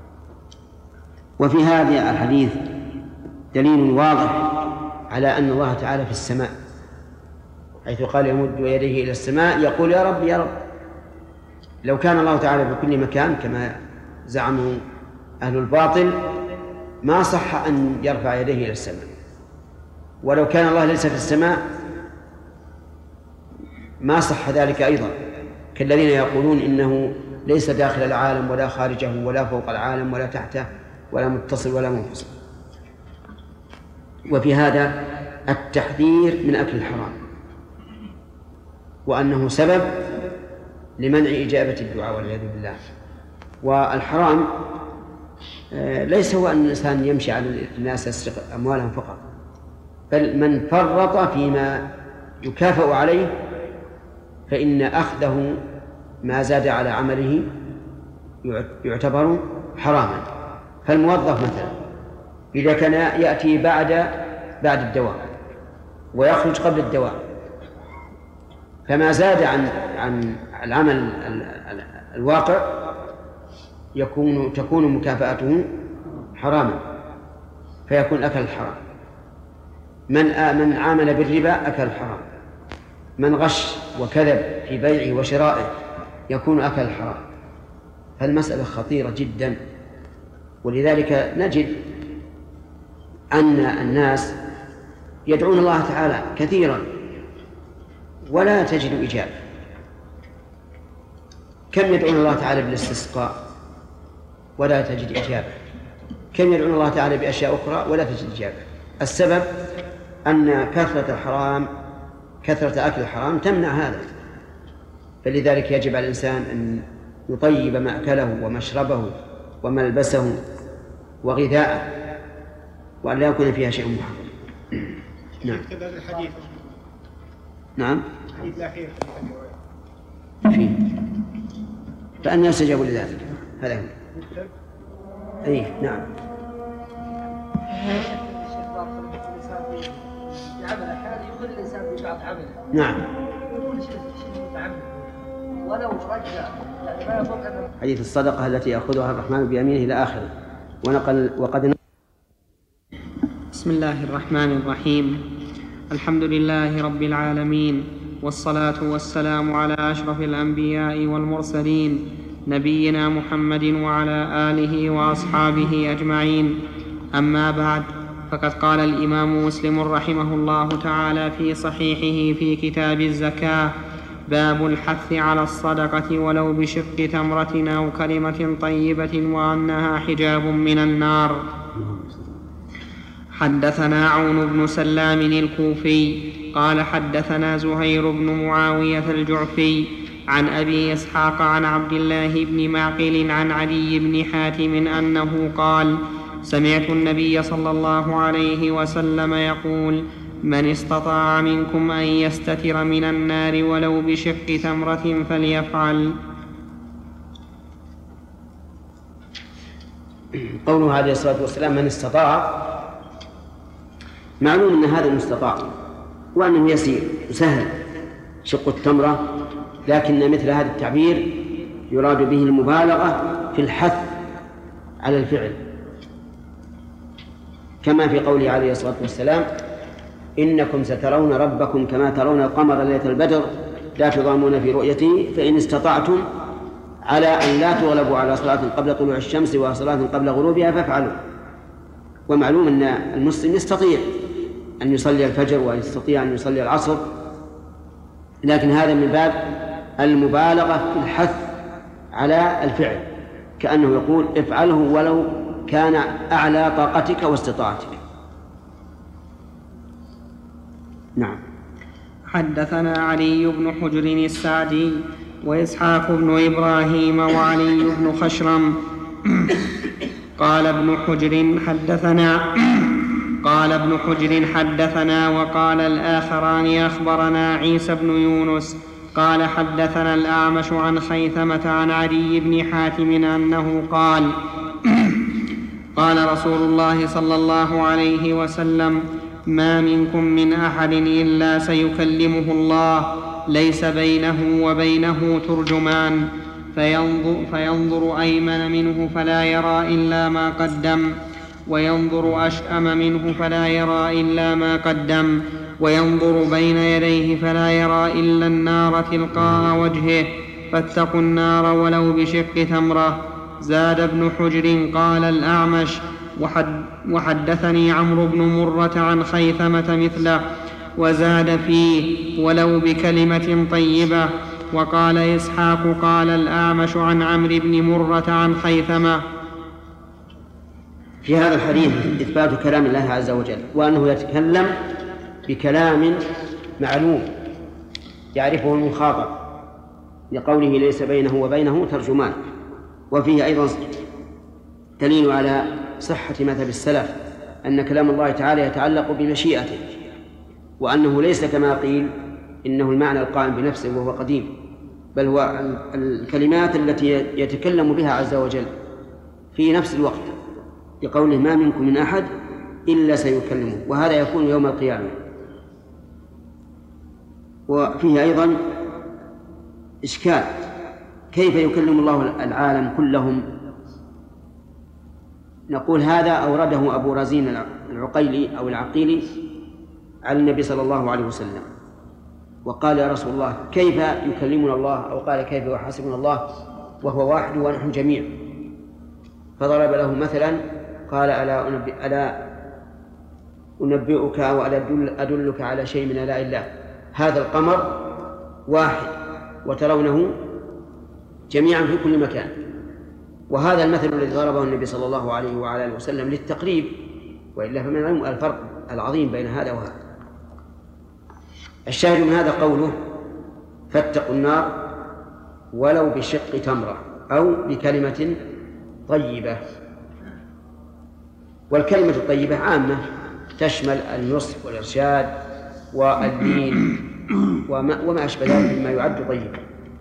وفي هذا الحديث دليل واضح على أن الله تعالى في السماء، حيث قال يمد يديه إلى السماء يقول يا رب يا رب. لو كان الله تعالى في كل مكان كما زعموا أهل الباطل ما صح أن يرفع يديه إلى السماء، ولو كان الله ليس في السماء ما صح ذلك أيضا، كالذين يقولون إنه ليس داخل العالم ولا خارجه ولا فوق العالم ولا تحته ولا متصل ولا منفصل. وفي هذا التحذير من أكل الحرام، وأنه سبب لمنع إجابة الدعاء والعياذ بالله. والحرام ليس هو أن الإنسان يمشي على الناس يسرق أموالهم فقط، بل من فرط فيما يكافئ عليه فإن أخذه ما زاد على عمله يعتبر حراما. فالموظف مثلا إذا كان يأتي بعد بعد الدوام ويخرج قبل الدوام، فما زاد عن عن العمل الواقع يكون تكون مكافأته حراما، فيكون أكل الحرام. من من عامل بالربا أكل الحرام، من غش وكذب في بيعه وشرائه يكون أكل الحرام. فالمسألة خطيرة جدا، ولذلك نجد أن الناس يدعون الله تعالى كثيرا ولا تجد إجابة. كم يدعون الله تعالى بالاستسقاء ولا تجد إجابة، كم يدعون الله تعالى بأشياء أخرى ولا تجد إجابة. السبب أن كثرة الحرام كثرة أكل الحرام تمنع هذا. فلذلك يجب على الإنسان أن يطيب مأكله ومشربه وملبسه وغذاءه، وأن لا يكون فيها شيء محرم. نعم. كذا الحديث. نعم. الحديث الأخير فيه فأن يستجاب لذلك. هذا هو. أي نعم. نعم. حديث الصدقة التي يأخذها الرحمن بيمينه إلى آخره. ونقل وقد بسم الله الرحمن الرحيم. الحمد لله رب العالمين، والصلاة والسلام على أشرف الأنبياء والمرسلين نبينا محمد وعلى آله وأصحابه أجمعين. أما بعد، فقد قال الإمام مسلم رحمه الله تعالى في صحيحه في كتاب الزكاة: باب الحث على الصدقة ولو بشق تمرة أو كلمة طيبة وأنها حجاب من النار. حدثنا عون بن سلام الكوفي قال حدثنا زهير بن معاوية الجعفي عن أبي إسحاق عن عبد الله بن معقل عن علي بن حاتم أنه قال: سمعت النبي صلى الله عليه وسلم يقول: من استطاع منكم أن يستتر من النار ولو بشق تمرة فليفعل. قوله عليه الصلاة والسلام من استطاع، معلوم أن هذا المستطاع وأنه يسير سهل شق التمرة، لكن مثل هذا التعبير يراد به المبالغة في الحث على الفعل، كما في قوله عليه الصلاة والسلام: إنكم سترون ربكم كما ترون القمر ليلة البدر لا تضامون في رؤيته فإن استطعتم على أن لا تغلبوا على صلاة قبل طلوع الشمس وصلاة قبل غروبها فافعلوا. ومعلوم أن المسلم يستطيع أن يصلي الفجر ويستطيع أن يصلي العصر، لكن هذا من باب المبالغة في الحث على الفعل، كأنه يقول: افعله ولو كان أعلى طاقتك واستطاعتك. نعم. حدثنا علي بن حجر السعدي وإسحاق بن إبراهيم وعلي بن خشرم قال ابن حجر حدثنا قال ابن حجر حدثنا وقال الآخران أخبرنا عيسى بن يونس قال حدثنا الأعمش عن خيثمة عن علي بن حاتم أنه قال: قال رسول الله صلى الله عليه وسلم: ما منكم من أحد إلا سيكلمه الله ليس بينه وبينه ترجمان، فينظر, فينظر أيمن منه فلا يرى إلا ما قدم، وينظر أشأم منه فلا يرى إلا ما قدم، وينظر بين يديه فلا يرى إلا النار تلقاء وجهه، فاتقوا النار ولو بشق تمرة. زاد ابن حجر قال الأعمش: وحد وحدثني عمرو بن مرة عن خيثمة مثله، وزاد فيه: ولو بكلمة طيبة. وقال إسحاق قال الأعمش عن عمرو بن مرة عن خيثمة. في هذا الحديث إثبات كلام الله عز وجل، وأنه يتكلم بكلام معلوم يعرفه المخاطب، لقوله ليس بينه وبينه ترجمان. وفيه أيضا دليل على صحة مذهب السلف أن كلام الله تعالى يتعلق بمشيئته، وأنه ليس كما قيل إنه المعنى القائم بنفسه وهو قديم، بل هو الكلمات التي يتكلم بها عز وجل في نفس الوقت، لقوله: ما منكم من أحد إلا سيكلمه، وهذا يكون يوم القيامة. وفيه أيضا إشكال: كيف يكلم الله العالم كلهم؟ نقول هذا أورده أبو رزين العقيلي أو العقيلي على النبي صلى الله عليه وسلم، وقال: يا رسول الله كيف يكلمنا الله؟ أو قال: كيف يحاسبنا الله وهو واحد ونحن جميع؟ فضرب له مثلا قال: ألا أنبئ ألا أنبئك وألا أدلك على شيء من آلاء الله؟ هذا القمر واحد وترونه جميعا في كل مكان. وهذا المثل الذي ضربه النبي صلى الله عليه وعلى آله وسلم للتقريب، وإلا فمن العلم الفرق العظيم بين هذا وهذا. الشاهد من هذا قوله: فاتقوا النار ولو بشق تمرة أو بكلمة طيبة. والكلمة الطيبة عامة تشمل النصح والإرشاد والدين وما, وما أشبه ذلك مما يعد طيبا.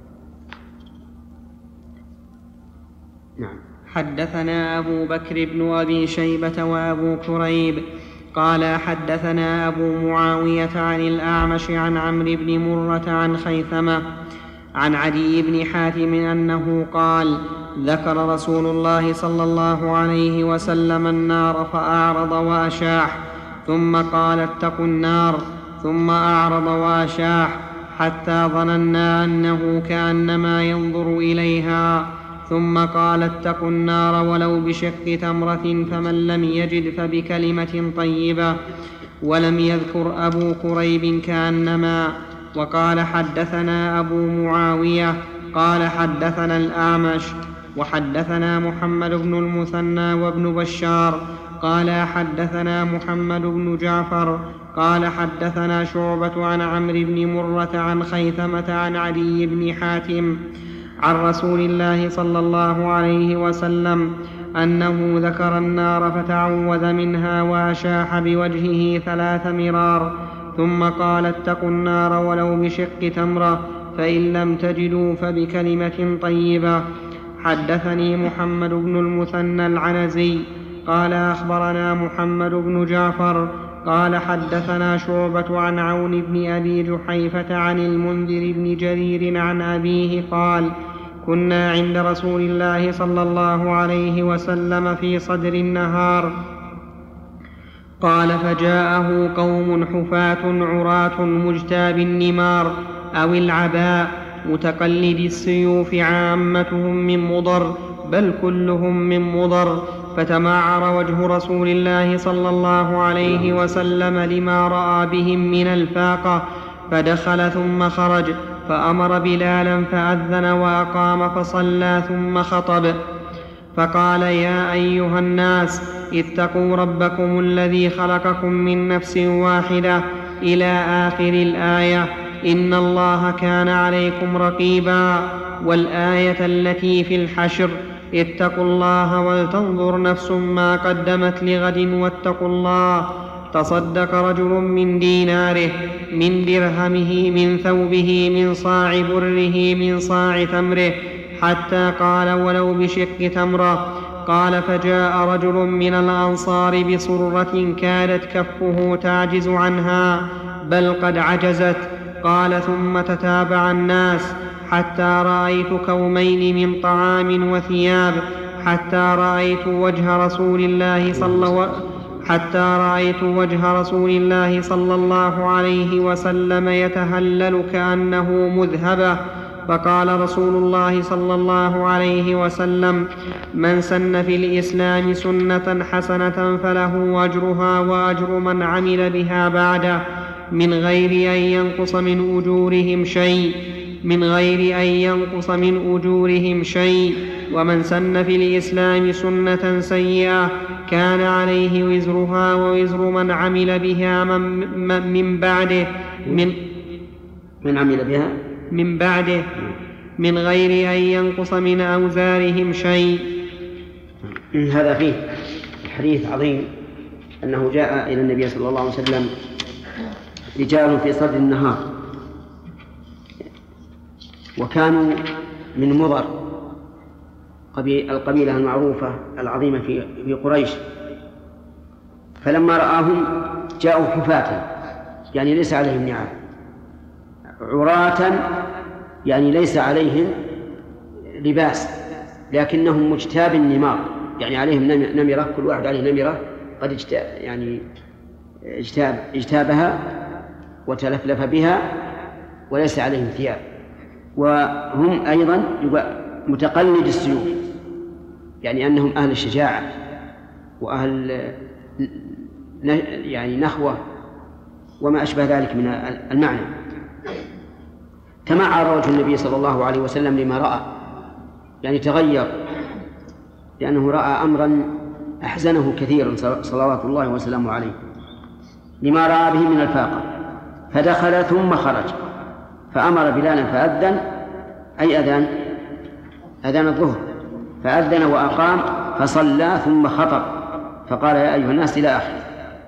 نعم. حدثنا أبو بكر بن أبي شيبة وأبو كريب قال حدثنا أبو معاوية عن الأعمش عن عمرو بن مرة عن خيثمة عن عدي بن حاتم أنه قال: ذكر رسول الله صلى الله عليه وسلم النار فأعرض وأشاح، ثم قال: اتقوا النار، ثم أعرض وأشاح، حتى ظننا أنه كأنما ينظر إليها، ثم قال اتقوا النار ولو بشق تمرة فمن لم يجد فبكلمة طيبة. ولم يذكر أبو كريب كأنما. وقال حدثنا أبو معاوية قال حدثنا الأعمش وحدثنا محمد بن المثنى وابن بشار قال حدثنا محمد بن جعفر قال حدثنا شعبة عن عمرو بن مرة عن خيثمة عن عدي بن حاتم عن رسول الله صلى الله عليه وسلم أنه ذكر النار فتعوذ منها وأشاح بوجهه ثلاث مرار ثم قال اتقوا النار ولو بشق تمرة فإن لم تجدوا فبكلمة طيبة. حدثني محمد بن المثنى العنزي قال أخبرنا محمد بن جعفر قال حدثنا شعبة عن عون بن أبي جحيفة عن المنذر بن جرير عن أبيه قال كنا عند رسول الله صلى الله عليه وسلم في صدر النهار قال فجاءه قوم حفاة عراة مجتاب النمار أو العباء متقلد السيوف عامتهم من مضر بل كلهم من مضر فتمعر وجه رسول الله صلى الله عليه وسلم لما رأى بهم من الفاقة فدخل ثم خرج فأمر بلالا فأذن وأقام فصلى ثم خطب فقال يا أيها الناس اتقوا ربكم الذي خلقكم من نفس واحدة إلى آخر الآية إن الله كان عليكم رقيبا. والآية التي في الحشر اتقوا الله ولتنظر نفس ما قدمت لغد واتقوا الله. تصدق رجل من ديناره من درهمه من ثوبه من صاع بره من صاع تمره حتى قال ولو بشق تمرة. قال فجاء رجل من الأنصار بصرة كادت كفه تعجز عنها بل قد عجزت. قال ثم تتابع الناس حتى رأيت كومين من طعام وثياب حتى رأيت وجه رسول الله صلى حتى رأيت وجه رسول الله صلى الله عليه وسلم يتهلل كأنه مذهبة. فقال رسول الله صلى الله عليه وسلم من سن في الإسلام سنة حسنة فله أجرها وأجر من عمل بها بعده من غير أن ينقص من أجورهم شيء من غير أن ينقص من أجورهم شيء ومن سن في الإسلام سنة سيئة كان عليه وزرها ووزر من عمل بها من, من بعده من, من عمل بها من بعده من غير أن ينقص من أوزارهم شيء. هذا فيه حديث عظيم أنه جاء إلى النبي صلى الله عليه وسلم رجال في صدر النهار وكانوا من مضر القبيلة المعروفة العظيمة في قريش. فلما رآهم جاءوا حفاة يعني ليس عليهم نعال عراة يعني ليس عليهم لباس لكنهم مجتاب النمار يعني عليهم نمرة كل واحد عليه نمرة قد اجتاب يعني اجتاب اجتابها وتلفلف بها وليس عليهم ثياب. وهم أيضا متقلد السيوف يعني أنهم أهل الشجاعة وأهل يعني نخوة وما أشبه ذلك من المعنى. تمعر وجه النبي صلى الله عليه وسلم لما رأى يعني تغير لأنه رأى أمرا أحزنه كثيرا صلوات الله وسلامه عليه لما رأى به من الفاقة فدخل ثم خرج فأمر بلالا فأذن أي أذان أذان الظهر فأذن وأقام فصلى ثم خطب فقال يا أيها الناس إلى آخره.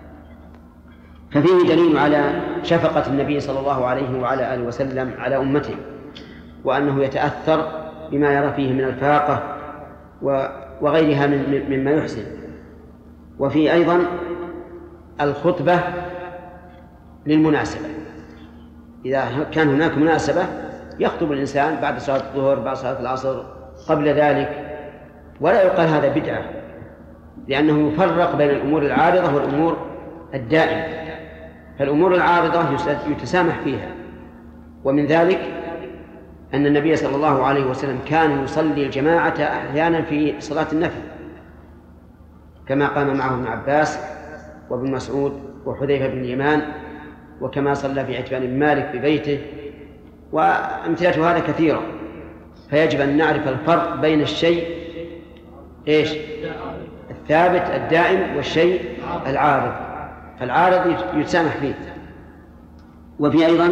ففيه دليل على شفقة النبي صلى الله عليه وعلى آله وسلم على أمته وأنه يتأثر بما يرى فيه من الفاقة وغيرها مما يحسن. وفي أيضا الخطبة للمناسبة إذا كان هناك مناسبة يخطب الإنسان بعد صلاة الظهر بعد صلاة العصر قبل ذلك ولا يقال هذا بدعة لأنه يفرق بين الأمور العارضة والأمور الدائمة. فالأمور العارضة يتسامح فيها ومن ذلك أن النبي صلى الله عليه وسلم كان يصلي الجماعة أحيانا في صلاة النفل، كما قام معه ابن عباس وابن مسعود وحذيفة بن اليمان، وكما صلى في عتبان بن مالك ببيته، وأمثلة هذا كثيرة. فيجب أن نعرف الفرق بين الشيء إيش؟ الثابت الدائم والشيء العارض. فالعارض يتسامح فيه. وفي أيضا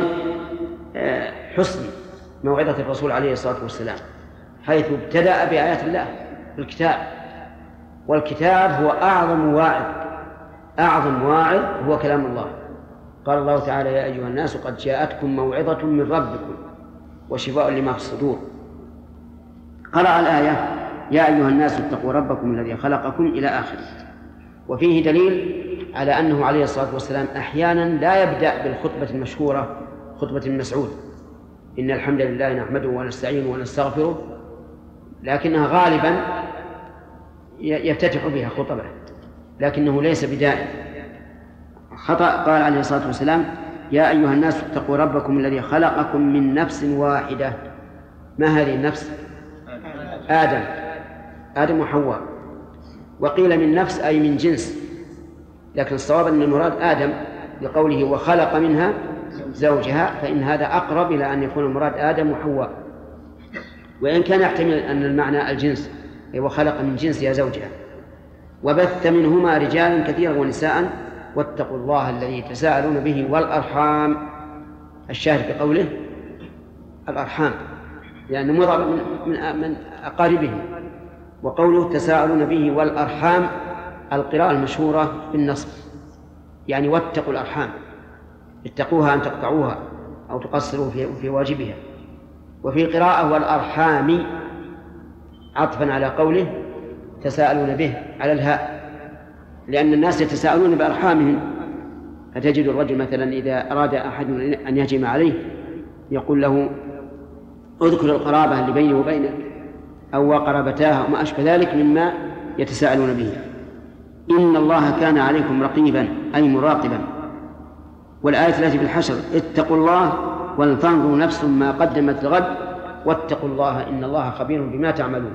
حسن موعظة الرسول عليه الصلاة والسلام، حيث ابتدأ بآيات الله في الكتاب، والكتاب هو أعظم واعظ، أعظم واعظ هو كلام الله. قال الله تعالى: يا أيها الناس قد جاءتكم موعظة من ربكم وشفاء لما في الصدور. قرأ الآية: يا أيها الناس اتقوا ربكم الذي خلقكم إلى آخره. وفيه دليل على أنه عليه الصلاة والسلام أحيانا لا يبدأ بالخطبة المشهورة خطبة ابن مسعود: إن الحمد لله نحمده ونستعينه ونستغفره، لكنها غالبا يفتتح بها خطبه، لكنه ليس بدائم. خطأ. قال عليه الصلاة والسلام: يا أيها الناس اتقوا ربكم الذي خلقكم من نفس واحدة. ما هذه النفس؟ آدم آدم وحواء. وقيل من نفس أي من جنس، لكن الصواب أن المراد آدم لقوله وخلق منها زوجها، فإن هذا أقرب إلى أن يكون المراد آدم وحواء، وإن كان يحتمل أن المعنى الجنس، أي وخلق من جنسها زوجها. وبث منهما رجالا كثيرا ونساء واتقوا الله الذي تساءلون به والأرحام. الشاهد بقوله الأرحام لأنه مضر من, من, من أقاربهم. وقوله تساءلون به والأرحام القراءة المشهورة بالنصب، يعني واتقوا الأرحام، اتقوها أن تقطعوها أو تقصروا في, في واجبها. وفي قراءة والأرحام عطفا على قوله تساءلون به على الهاء، لأن الناس يتساءلون بأرحامهم. فتجد الرجل مثلا إذا أراد أحد أن يهجم عليه يقول له اذكر القرابة اللي بيني وبينك أو قرابتاها وما أشبه ذلك مما يتساءلون به. إن الله كان عليكم رقيبا أي مراقبا. والآية التي في الحشر: اتقوا الله ولتنظر نفس ما قدمت لغد واتقوا الله إن الله خبير بما تعملون.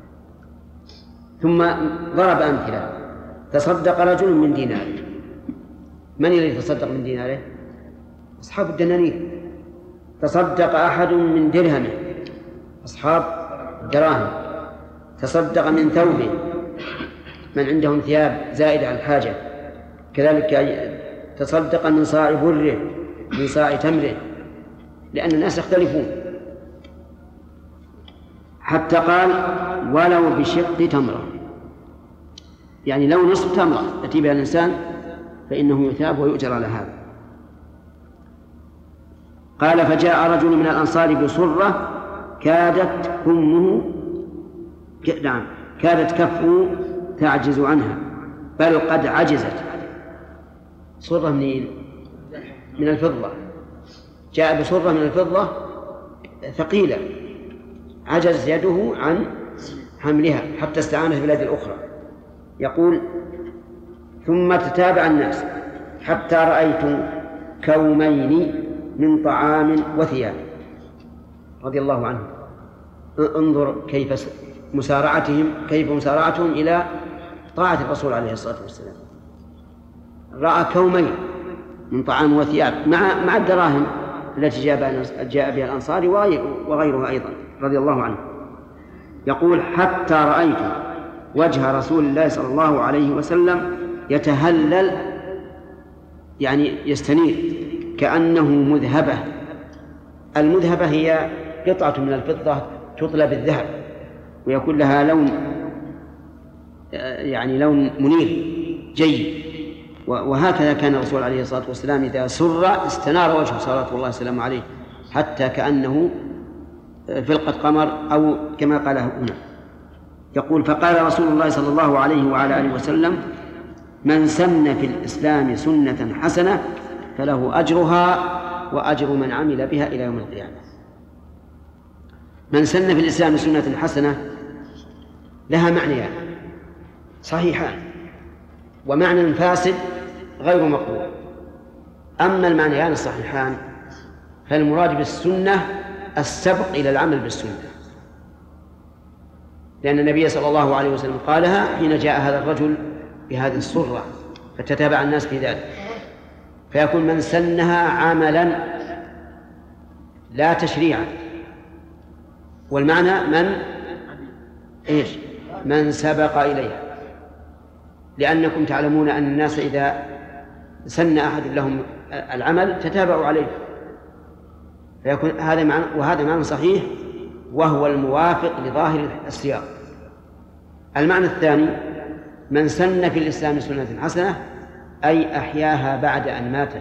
ثم ضرب أمثلة: تصدق رجل من دينار. من الذي تصدق من ديناره؟ أصحاب الدنانير. تصدق أحد من درهمه، أصحاب الدراهم. تصدق من ثوبه، من عندهم ثياب زائدة عن الحاجة. كذلك تصدق من صاع بره، من صاع تمره، لأن الناس يختلفون. حتى قال ولو بشق تمرة، يعني لو نصف تمرة يأتي بها الإنسان فإنه يثاب ويؤجر على هذا. قال فجاء رجل من الأنصار بصرة كادت كمه نعم كادت كفه تعجز عنها بل قد عجزت. صرة من من الفضة، جاء بصرة من الفضة ثقيلة عجز يده عن حملها حتى استعانت باليد الأخرى. يقول ثم تتابع الناس حتى رأيت كومين من طعام وثياب رضي الله عنه. انظر كيف مسارعتهم كيف مسارعتهم إلى طاعة الرسول عليه الصلاة والسلام. رأى كومين من طعام وثياب مع مع الدراهم التي جاء بها الأنصار وغيرها أيضا رضي الله عنه. يقول حتى رأيت وجه رسول الله صلى الله عليه وسلم يتهلل يعني يستنير كأنه مذهبة. المذهبة هي قطعة من الفضة تطلى بالذهب ويكون لها لون يعني لون منير جيد. وهكذا كان الرسول عليه الصلاة والسلام إذا سر استنار وجهه صلوات الله وسلامه عليه حتى كأنه فلقة قمر أو كما قاله هنا. يقول فقال رسول الله صلى الله عليه وعلى آله وسلم من سن في الإسلام سنة حسنة فله أجرها وأجر من عمل بها إلى يوم القيامة. من سن في الإسلام سنة حسنة لها معنيان صحيحان ومعنى فاسد غير مقبول. أما المعنيان الصحيحان فالمراد بالسنة السبق إلى العمل بالسنة، لأن النبي صلى الله عليه وسلم قالها حين جاء هذا الرجل بهذه الصرة فتتابع الناس في ذلك، فيكون من سنها عملا لا تشريعا. والمعنى من إيش؟ من سبق إليها، لأنكم تعلمون أن الناس إذا سن أحد لهم العمل تتابعوا عليه، فيكون هذا معنى، وهذا معنى صحيح وهو الموافق لظاهر السياق. المعنى الثاني من سن في الإسلام سنة حسنة أي أحياها بعد أن ماتت،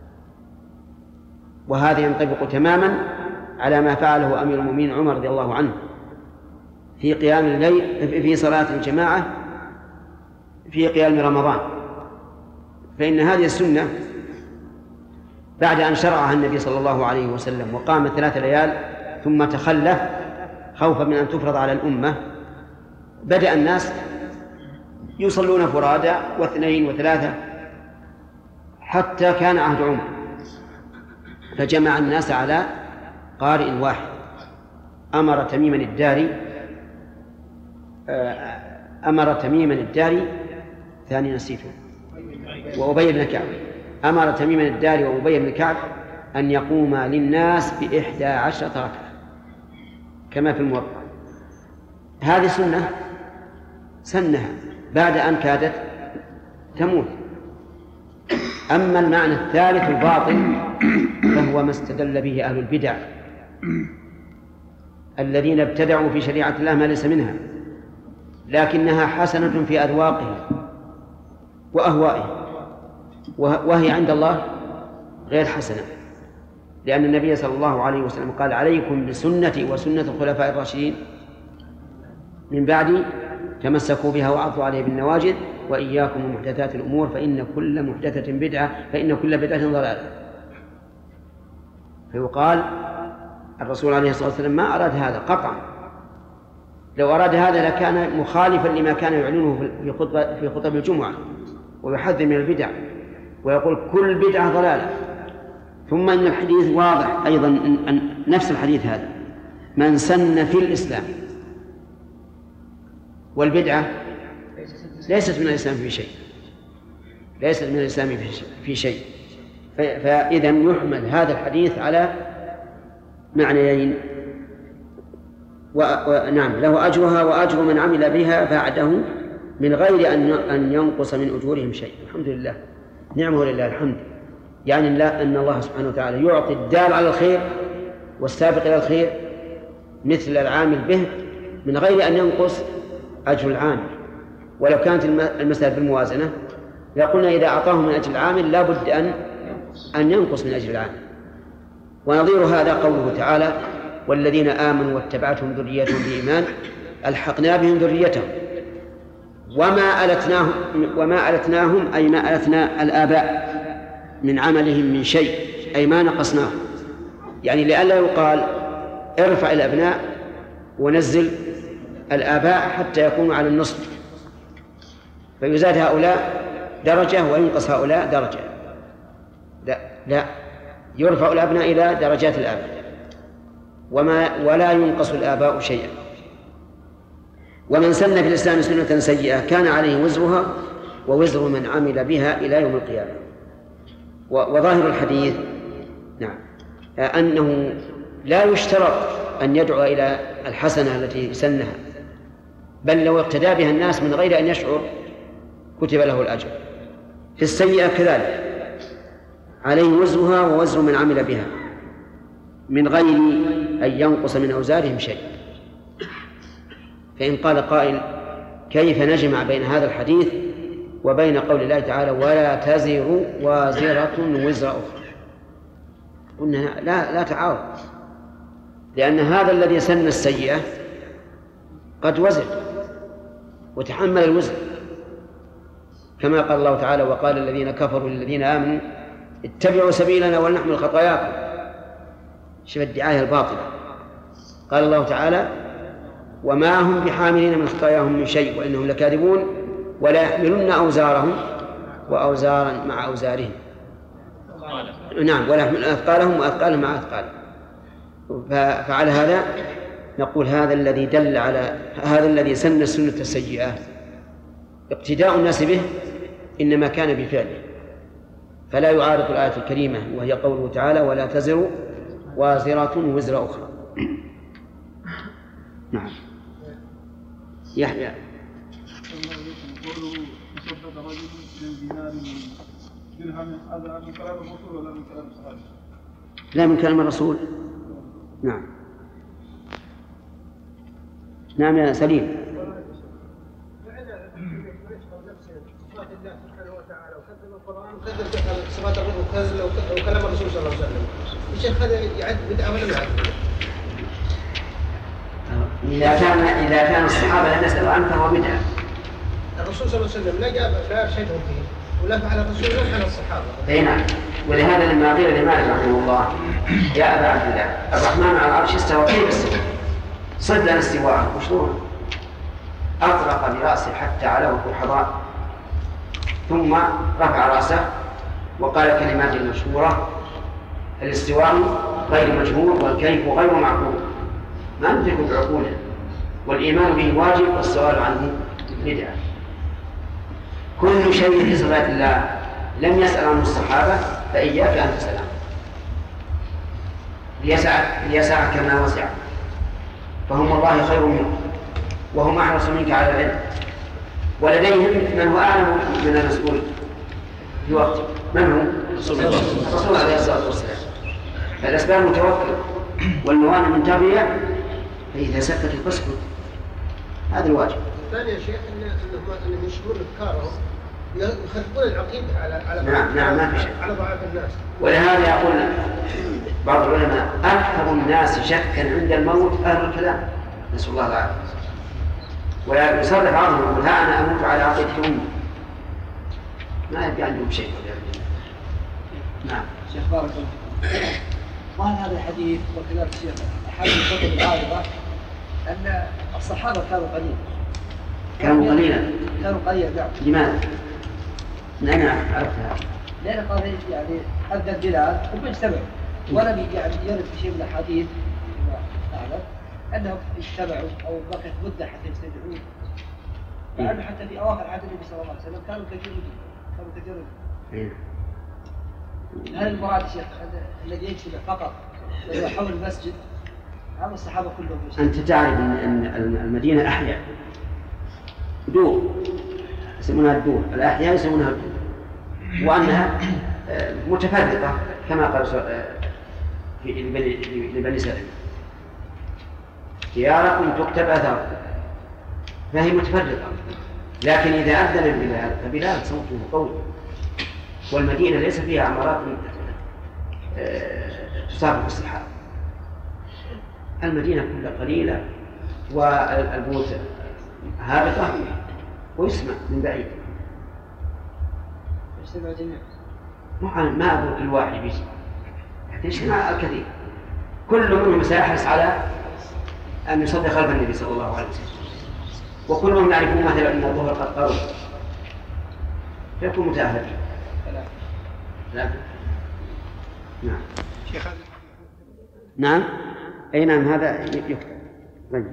وهذا ينطبق تماما على ما فعله أمير المؤمنين عمر رضي الله عنه في قيام الليل في صلاة الجماعة في قيام رمضان، فإن هذه السنة بعد أن شرعها النبي صلى الله عليه وسلم وقام ثلاث ليال ثم تخلف خوفا من أن تفرض على الأمة، بدأ الناس يصلون فرادى واثنين وثلاثة حتى كان عهد عمر، فجمع الناس على قارئ واحد. أمر تميما الداري أمر تميما الداري ثاني نسيته وأبي بن كعب أمر تميما الداري وأبي بن كعب أن يقوما للناس بإحدى عشرة ركعة كما في الموطأ. هذه سنة سنها بعد أن كادت تموت. أما المعنى الثالث الباطل فهو ما استدل به أهل البدع الذين ابتدعوا في شريعة الله ما ليس منها، لكنها حسنة في أذواقهم وأهوائهم، وهي عند الله غير حسنة، لأن النبي صلى الله عليه وسلم قال عليكم بسنتي وسنة الخلفاء الراشدين من بعدي تمسكوا بها وعضوا عليها بالنواجذ وإياكم ومحدثات الأمور فإن كل محدثة بدعة فإن كل بدعة ضلالة. فيقال الرسول عليه الصلاة والسلام ما أراد هذا قطعا، لو أراد هذا لكان مخالفا لما كان يعلنه في خطبة في خطب الجمعة ويحذر من البدع ويقول كل بدعة ضلالة. ثم إن الحديث واضح أيضا أن نفس الحديث هذا من سن في الإسلام، والبدعة ليست من الإسلام في شيء ليست من الإسلام في شيء فإذا يحمل هذا الحديث على معنيين، ونعم له أجرها وأجر من عمل بها بعده من غير أن ينقص من أجورهم شيء. الحمد لله، نعمه لله الحمد. يعني لا أن الله سبحانه وتعالى يعطي الدال على الخير والسابق إلى الخير مثل العامل به من غير أن ينقص أجر العامل. ولو كانت المسألة بالموازنة لقلنا إذا أعطاه من أجر العامل لا بد أن أن ينقص من أجر العامل. ونظير هذا قوله تعالى والذين آمنوا واتبعتهم ذريتهم بإيمان ألحقنا بهم ذريتهم وما ألتناهم وما ألتناهم أي ما ألتنا الآباء من عملهم من شيء، أي ما نقصناهم. يعني لئلا يقال ارفع الأبناء ونزل الآباء حتى يكونوا على النصف فيزاد هؤلاء درجة وينقص هؤلاء درجة، لا لا يرفع الأبناء إلى درجات الآباء وما ولا ينقص الآباء شيئا. ومن سن في الإسلام سنة سيئة كان عليه وزرها ووزر من عمل بها إلى يوم القيامة. وظاهر الحديث نعم أنه لا يشترط أن يدعو إلى الحسنة التي سنها، بل لو اقتدى بها الناس من غير أن يشعر كتب له الأجر. في السيئة كذلك عليه وزرها ووزر من عمل بها من غير أن ينقص من أوزارهم شيء. فإن قال قائل كيف نجمع بين هذا الحديث وبين قول الله تعالى ولا تزر وازرة وزر أخرى؟ قلنا لا لا تعارض، لأن هذا الذي سن السيئة قد وزر وتحمل الوزر، كما قال الله تعالى وقال الذين كفروا للذين آمنوا اتبعوا سبيلنا ولنحمل خطاياكم. شوف الدعاية الباطلة. قال الله تعالى وما هم بحاملين من خطاياهم من شيء وإنهم لكاذبون ولا يحملن أوزارهم وأوزارا مع أوزارهم. نعم ولا يحملن أثقالهم وأثقالهم مع أثقالهم. فعلى هذا نقول هذا الذي دل على هذا الذي سن السنة السيئة اقتداء الناس به إنما كان بفعله، فلا يعارض الآية الكريمة وهي قوله تعالى ولا تزر وازرة وزر أخرى. نعم. يحيى قوله تصدق رجل من دينار درهم، هذا من كلام الرسول ولا من كلام الصحابة؟ لا، من كلام الرسول. نعم نعم يا سليم. وكذب صفات الرسول وكلام الرسول صلى الله عليه وسلم، الشيخ هذا يعد بدعة ولا لا يعد؟ إذا كان إذا كان الصحابة لم يسألوا عنه فهو بدعة. الرسول صلى الله عليه وسلم لا جاب لا أرشدهم فيه ولا فعل الرسول ولا فعل الصحابة. أي نعم. ولهذا لما قيل لمالك رحمه الله يا أبا عبد الله الرحمن على العرش استوى كيف استوى؟ صد لنا استواءه وشلون؟ أطرق برأسه حتى علوه الحضاء ثم رفع رأسه وقال كلمات مشهورة: الاستواء غير مجهول والكيف غير معقول، ما ندرك بعقوله، والإيمان به واجب والسؤال عنه بدعة. كل شيء في صفات الله لم يسأل عنه الصحابة فإياك أن تسأل عنه ليسعك, ليسعك كما وسع، فهم الله خير منك وهم أحرص منك على العلم، ولديهم من هو أعلم من المسؤول في وقته. من هو؟ الرسول عليه الصلاة والسلام. فالأسباب متوكل والموانع منتبهة، فإذا سكت فاسكت، هذا الواجب. الثاني يا شيخ أنهم يشمون أفكارهم يخربون العقيدة على على نعم نعم ما في شك على ضعاف الناس. ولهذا يقول بعض العلماء أكثر الناس شكا عند الموت أهل الكلام، نسأل الله العافية. ويصرف بعضهم يقول ها أنا أموت على عقيدة أمي، ما يبقى عندهم شيء. نعم. شيخ بارك الله فيك. ظاهر هذا الحديث وكذلك الشيخ أحاديث الكتب العارضة أن الصحابة كانوا قليلا. كانوا قليلا. كانوا قليلا نعم. لماذا؟ نعم عرفتها. لأن قال يعني أدى البلاد وبيجتمعوا، ولم يعني يرد في شيء من الحديث فيما أعلم أنهم اجتمعوا أو بقت مدة حتى يستمعون، لأنه حتى في أواخر عهد النبي صلى الله عليه وسلم كانوا كثيرين كانوا كثيرين. هل المراد الشيخ الذي يجتمع فقط حول المسجد هذا الصحابة كلهم؟ أنت تعرف أن المدينة أحياء دور يسمونها الدور، الأحياء يسمونها الدور، وأنها متفرقة كما قال في لبني سلمة دياركم تكتب أثركم، فهي متفرقة. لكن إذا أذن البلاد فبلاد صوته قوي، والمدينة ليس فيها عمارات تسابق الصحابة، المدينة كلها قليلة والبيوت هابطة ويسمع من بعيد. يجتمع جميعا. ما أقول كل واحد يجي، حتى يجتمع الكثير، كل منهم سيحرص على أن يصلي خلف النبي صلى الله عليه وسلم، وكلهم يعرفون مثلا أن الظهر قد قرب فيكون متأهل. لا. نعم. نعم. أي نعم هذا يكتب. طيب.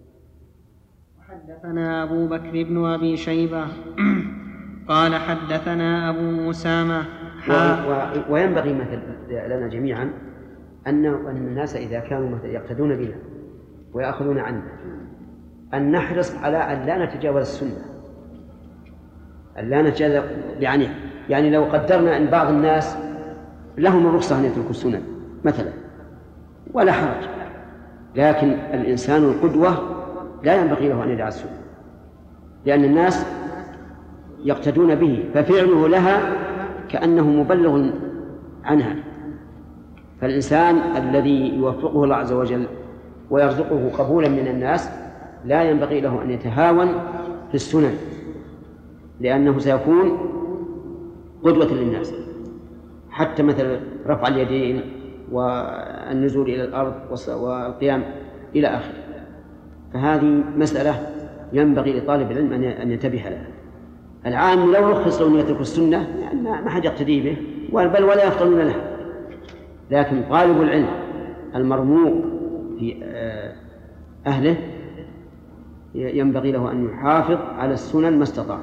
حدثنا أبو بكر بن أبي شيبة قال حدثنا أبو أسامة و... و... وينبغي مثل لنا جميعا أن الناس إذا كانوا مثل يقتدون بنا ويأخذون عنا أن نحرص على أن لا نتجاوز السنة، أن لا نتجاوز يعني يعني لو قدرنا أن بعض الناس لهم الرخصة أن يتركوا السنة مثلا ولا حرج، لكن الإنسان القدوة لا ينبغي له أن يدع السنة، لأن الناس يقتدون به ففعله لها كأنه مبلغ عنها. فالإنسان الذي يوفقه الله عز وجل ويرزقه قبولا من الناس لا ينبغي له أن يتهاون في السنن، لأنه سيكون قدوة للناس، حتى مثل رفع اليدين والنزول إلى الأرض والقيام إلى آخره. فهذه مسألة ينبغي لطالب العلم أن ينتبه لها. العام لو رخص له أن يترك السنة يعني ما حد يقتدي به بل ولا يفطنون لها، لكن طالب العلم المرموق في أهله ينبغي له أن يحافظ على السنن ما استطاع.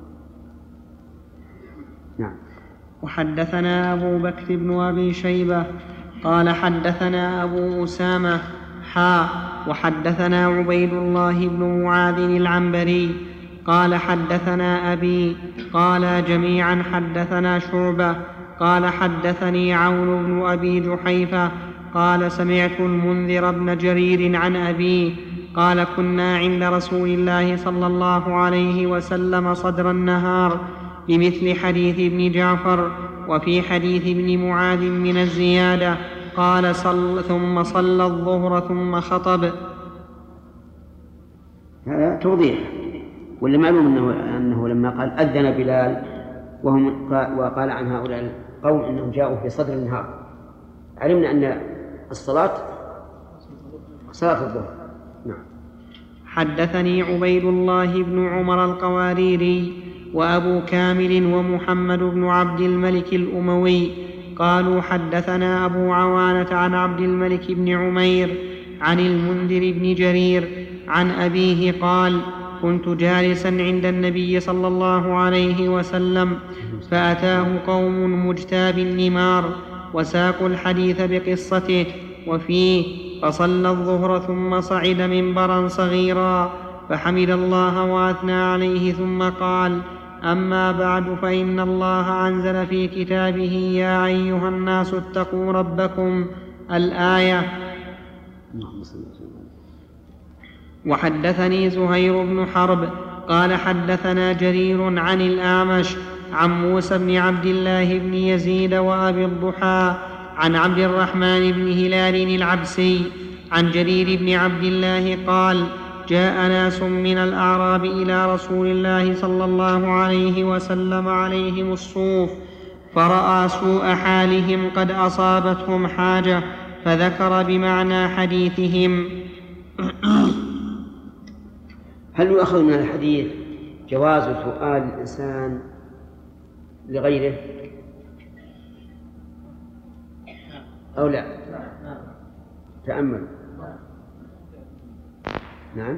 نعم. وحدثنا أبو بكر بن أبي شيبة قال حدثنا أبو أسامة حا وحدثنا عبيد الله بن معاذ العنبري قال حدثنا أبي قال جميعا حدثنا شعبة قال حدثني عون بن أبي جحيفة قال سمعت المنذر بن جرير عن أبيه قال كنا عند رسول الله صلى الله عليه وسلم صدر النهار بمثل حديث ابن جعفر وفي حديث ابن معاذ من الزيادة قال صل ثم صلى الظهر ثم خطب. هذا توضيح، واللي معلوم أنه, أنه لما قال أذن بلال وهم وقال عن هؤلاء القوم أنهم جاءوا في صدر النهار علمنا أن الصلاة صلاة الظهر. نعم. حدثني عبيد الله بن عمر القواريري وأبو كامل ومحمد بن عبد الملك الأموي قالوا حدثنا أبو عوانة عن عبد الملك بن عمير عن المنذر بن جرير عن أبيه قال كنت جالسا عند النبي صلى الله عليه وسلم فأتاه قوم مجتاب النمار وساقوا الحديث بقصته وفيه فصلى الظهر ثم صعد منبرا صغيرا فحمد الله وأثنى عليه ثم قال أما بعد فإن الله أنزل في كتابه يا أيها الناس اتقوا ربكم الآية. وحدثني زهير بن حرب قال حدثنا جرير عن الأعمش عن موسى بن عبد الله بن يزيد وأبي الضحى عن عبد الرحمن بن هلال العبسي عن جرير بن عبد الله قال جاء ناس من الأعراب إلى رسول الله صلى الله عليه وسلم عليهم الصوف فرأى سوء حالهم قد أصابتهم حاجة فذكر بمعنى حديثهم. هل يؤخذ من الحديث جواز سؤال الإنسان لغيره أو لا؟ تأمل. نعم.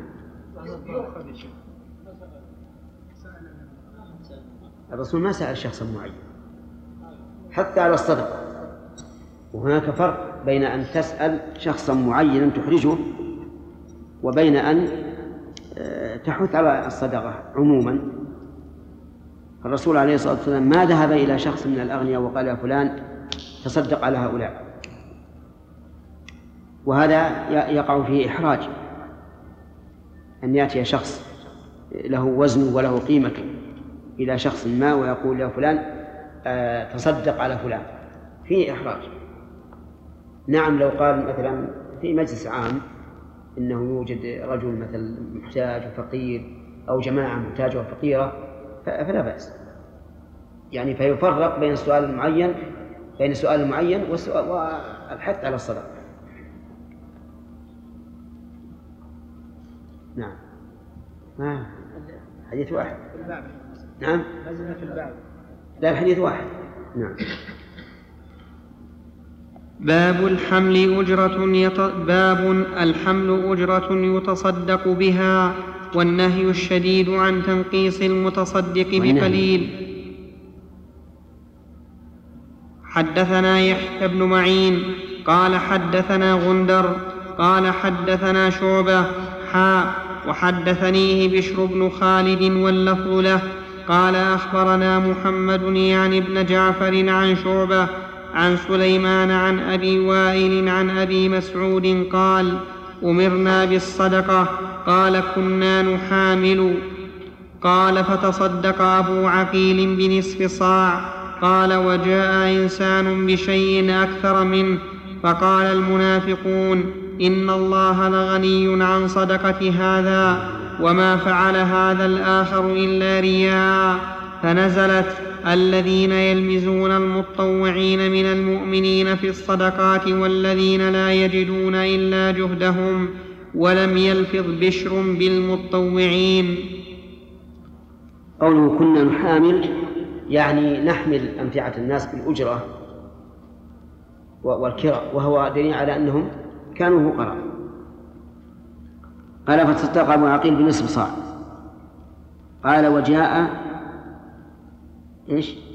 الرسول ما سأل شخصا معين حتى على الصدقة، وهناك فرق بين أن تسأل شخصا معينا تحرجه وبين أن تحث على الصدقة عموما. الرسول عليه الصلاة والسلام ما ذهب إلى شخص من الأغنياء وقال يا فلان تصدق على هؤلاء، وهذا يقع فيه إحراج أن يأتي شخص له وزن وله قيمة إلى شخص ما ويقول يا فلان تصدق على فلان، فيه إحراج. نعم لو قال مثلا في مجلس عام إنه يوجد رجل مثل محتاج وفقير أو جماعة محتاجة وفقيرة فلا بأس، يعني فيفرق بين السؤال المعين بين السؤال المعين والحث على الصدقة. نعم. ما حديث واحد. نعم. لا الحديث واحد. نعم. باب الحمل أجرة يط... باب الحمل أجرة يتصدق بها والنهي الشديد عن تنقيص المتصدق بقليل. حدثنا يحيى بن معين قال حدثنا غندر قال حدثنا شعبة حا وحدثنيه بشر بن خالد واللفظ له قال أخبرنا محمد يعني ابن جعفر عن شعبة عن سليمان عن أبي وائل عن أبي مسعود قال أمرنا بالصدقة قال كنا نحامل قال فتصدق أبو عقيل بنصف صاع قال وجاء إنسان بشيء أكثر منه فقال المنافقون إن الله لغني عن صدقة هذا وما فعل هذا الآخر إلا رياء فنزلت الذين يلمزون المتطوعين من المؤمنين في الصدقات والذين لا يجدون إلا جهدهم ولم يلفظ بشر بالمتطوعين. قوله كنا نحامل يعني نحمل أمتعة الناس بالأجرة والكراء، وهو دليل على أنهم كانوا فقراء. قال فتصدق أبو عقيل بنصف صاع. قال وجاء إيش؟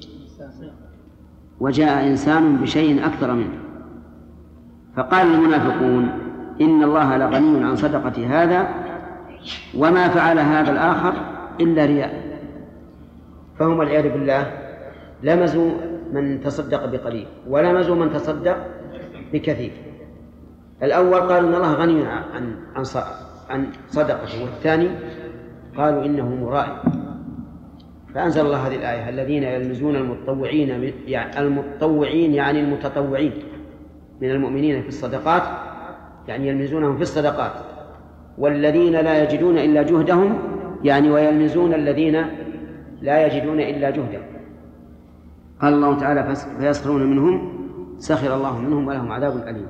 وجاء إنسان بشيء أكثر منه، فقال المنافقون إن الله لغني عن صدقة هذا وما فعل هذا الآخر إلا رياء. فهم والعياذ بالله لمزوا من تصدق بقليل ولمزوا من تصدق بكثير. الأول قالوا إن الله غني عن عن صدقته، والثاني قالوا إنه مرائي. فأنزل الله هذه الآية الذين يلمزون المتطوعين يعني المتطوعين يعني المتطوعين من المؤمنين في الصدقات، يعني يلمزونهم في الصدقات، والذين لا يجدون إلا جهدهم يعني ويلمزون الذين لا يجدون إلا جهدهم. قال الله تعالى فيسخرون منهم سخر الله منهم ولهم عذاب أليم.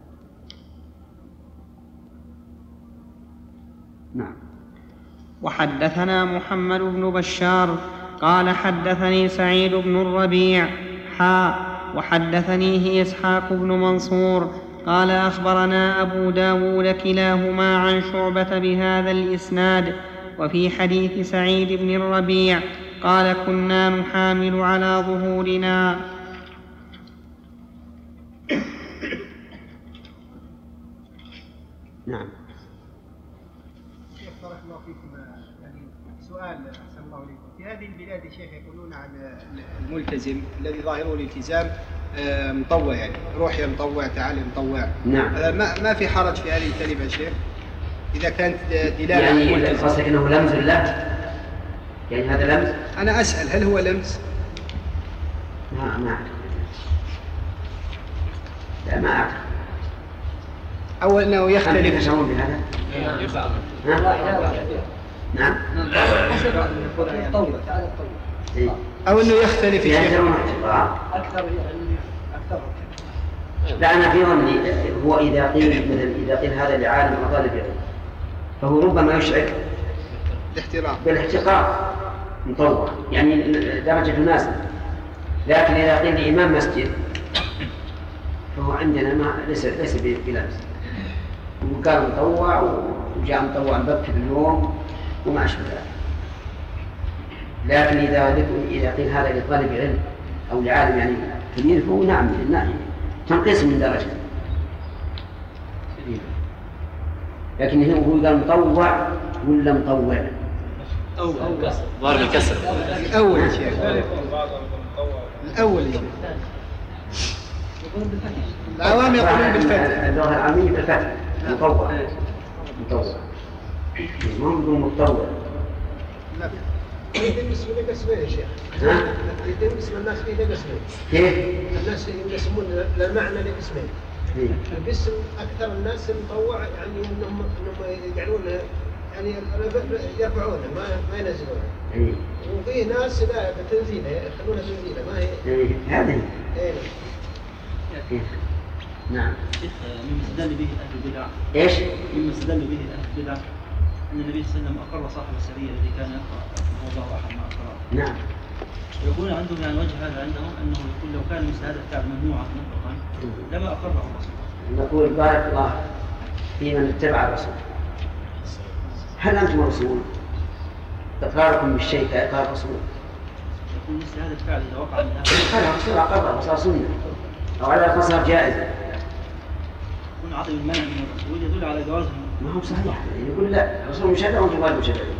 نعم. وحدثنا محمد بن بشار قال حدثني سعيد بن الربيع حا وحدثنيه إسحاق بن منصور قال أخبرنا أبو داود كلاهما عن شعبة بهذا الإسناد. وفي حديث سعيد بن الربيع قال كنا نحامل على ظهورنا. نعم. شيخ بارك الله فيكم، يعني سؤال أحسن الله عليكم. في هذه البلاد يا شيخ يقولون عن الملتزم الذي ظاهره الالتزام مطوع، يعني روح يا مطوع تعال يا مطوع. نعم. ما ما في حرج في هذه الكلمة يا شيخ إذا كانت دلالة يعني قصدك أنه لمز له؟ يعني هذا لمز؟ أنا أسأل هل هو لمز؟ ما ما لا ما أعتقد. أو أنه يختلف. أنت تشعرون بهذا؟ نعم. أو أنه يختلف يعني أكثر أكثر. لا أنا في ظني هو إذا قيل مثل إذا قيل هذا لعالم أو طالب علم فهو ربما يشعر بالاحترام بالاحتقار مطوع، يعني درجة مناسبة. لكن إذا قيل لإمام مسجد فهو عندنا ما ليس ليس بلمس، وقال مطوع وجاء مطوع بكر اليوم وما أشبه ذلك. لكن إذا إذا قيل هذا لطالب علم أو لعالم يعني كبير فهو نعم نعم تنقص من درجة. لكن هو قال مطوع ولا مطوع؟ أول ضارب الكسر. الأول شيء. الأول شيء. العوام يقولون بالفتح. اللغة العامية بالفتح. مطوع. مطوع. ما هو بدون مطوع. لا. يتم اسمه ده قسمين يا شيخ. ها؟ يتم اسم الناس فيه ده قسمين. كيف؟ الناس يقسمون المعنى لقسمين. القسم أكثر الناس المطوع يعني إنهم إنهم يجعلون يعني يرفعونه ما ما ينزلونه. إيه. وفيه ناس لا بتنزيله يخلونها تنزيله ما هي. إيه هذه. إيه. إيه. نعم. مما استدل به أهل البدع. إيش؟ مما استدل به أهل البدع أن النبي صلى الله عليه وسلم أقر صاحب السرية الذي كان يقرأ الله أحد مع القراءة. نعم. يقول عندهم يعني وجه هذا عندهم أنه يقول لو كان مثل هذا الكعب ممنوعا مطلقا لما أقره الرسول. نقول بارك الله في من اتبع الرسول. هل أنتم رسول؟ إقراركم بالشيء كإقرار الرسول. يقول مثل هذا الفعل إذا وقع من هذا. هذا الرسول أقره وصار سنة أو على القصر جائزة. يكون عدم المنع من الرسول يدل على جوازه. ما هو صحيح. يقول لا الرسول مشرع وأنتم غير مشرعين.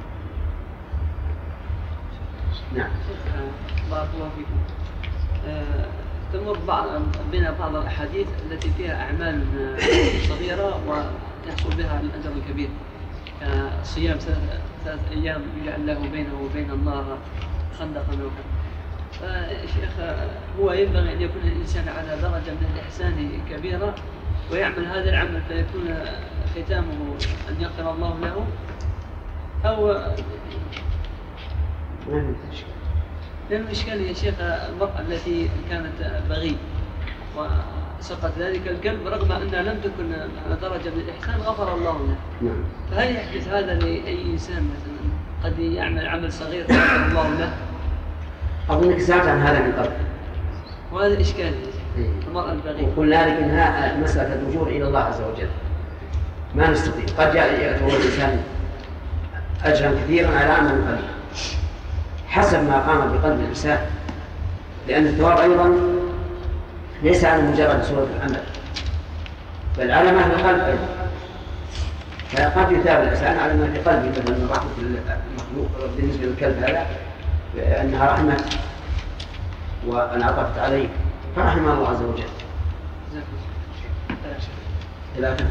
نعم. بارك الله فيكم. آه، تمر بعض بنا بعض الأحاديث التي فيها أعمال صغيرة ويحصل بها الأجر الكبير، كصيام ثلاث أيام يجعل له بينه وبين النار خندقا وكذا. فشيخ هو ينبغي أن يكون الإنسان على درجة من الإحسان كبيرة ويعمل هذا العمل فيكون ختامه أن يغفر الله له، أو لأن الإشكال يا شيخ المرأة التي كانت بغي وسقط ذلك الكلب رغم أنها لم تكن على درجة من الإحسان غفر الله له. نعم. فهل يحدث هذا لأي إنسان مثلا قد يعمل عمل صغير غفر الله له؟ أظنك سألت عن هذا من قبل. وهذا الإشكال. المرأة البغية. وقلنا لك إنها مسألة الرجوع إلى الله عز وجل، ما نستطيع. قد يأتي الإنسان أجرا كثيرا على عمل قليل حسب ما قام بقلب الإنسان، لأن الثواب أيضا ليس على مجرد صورة العمل بل على ما في القلب أيضا. فقد يثاب الإنسان على ما في قلبه، مثلا من رحمة المخلوق بالنسبة للكلب هذا أنها رحمة وأن عطفت عليه فرحم الله عز وجل. ثلاثة.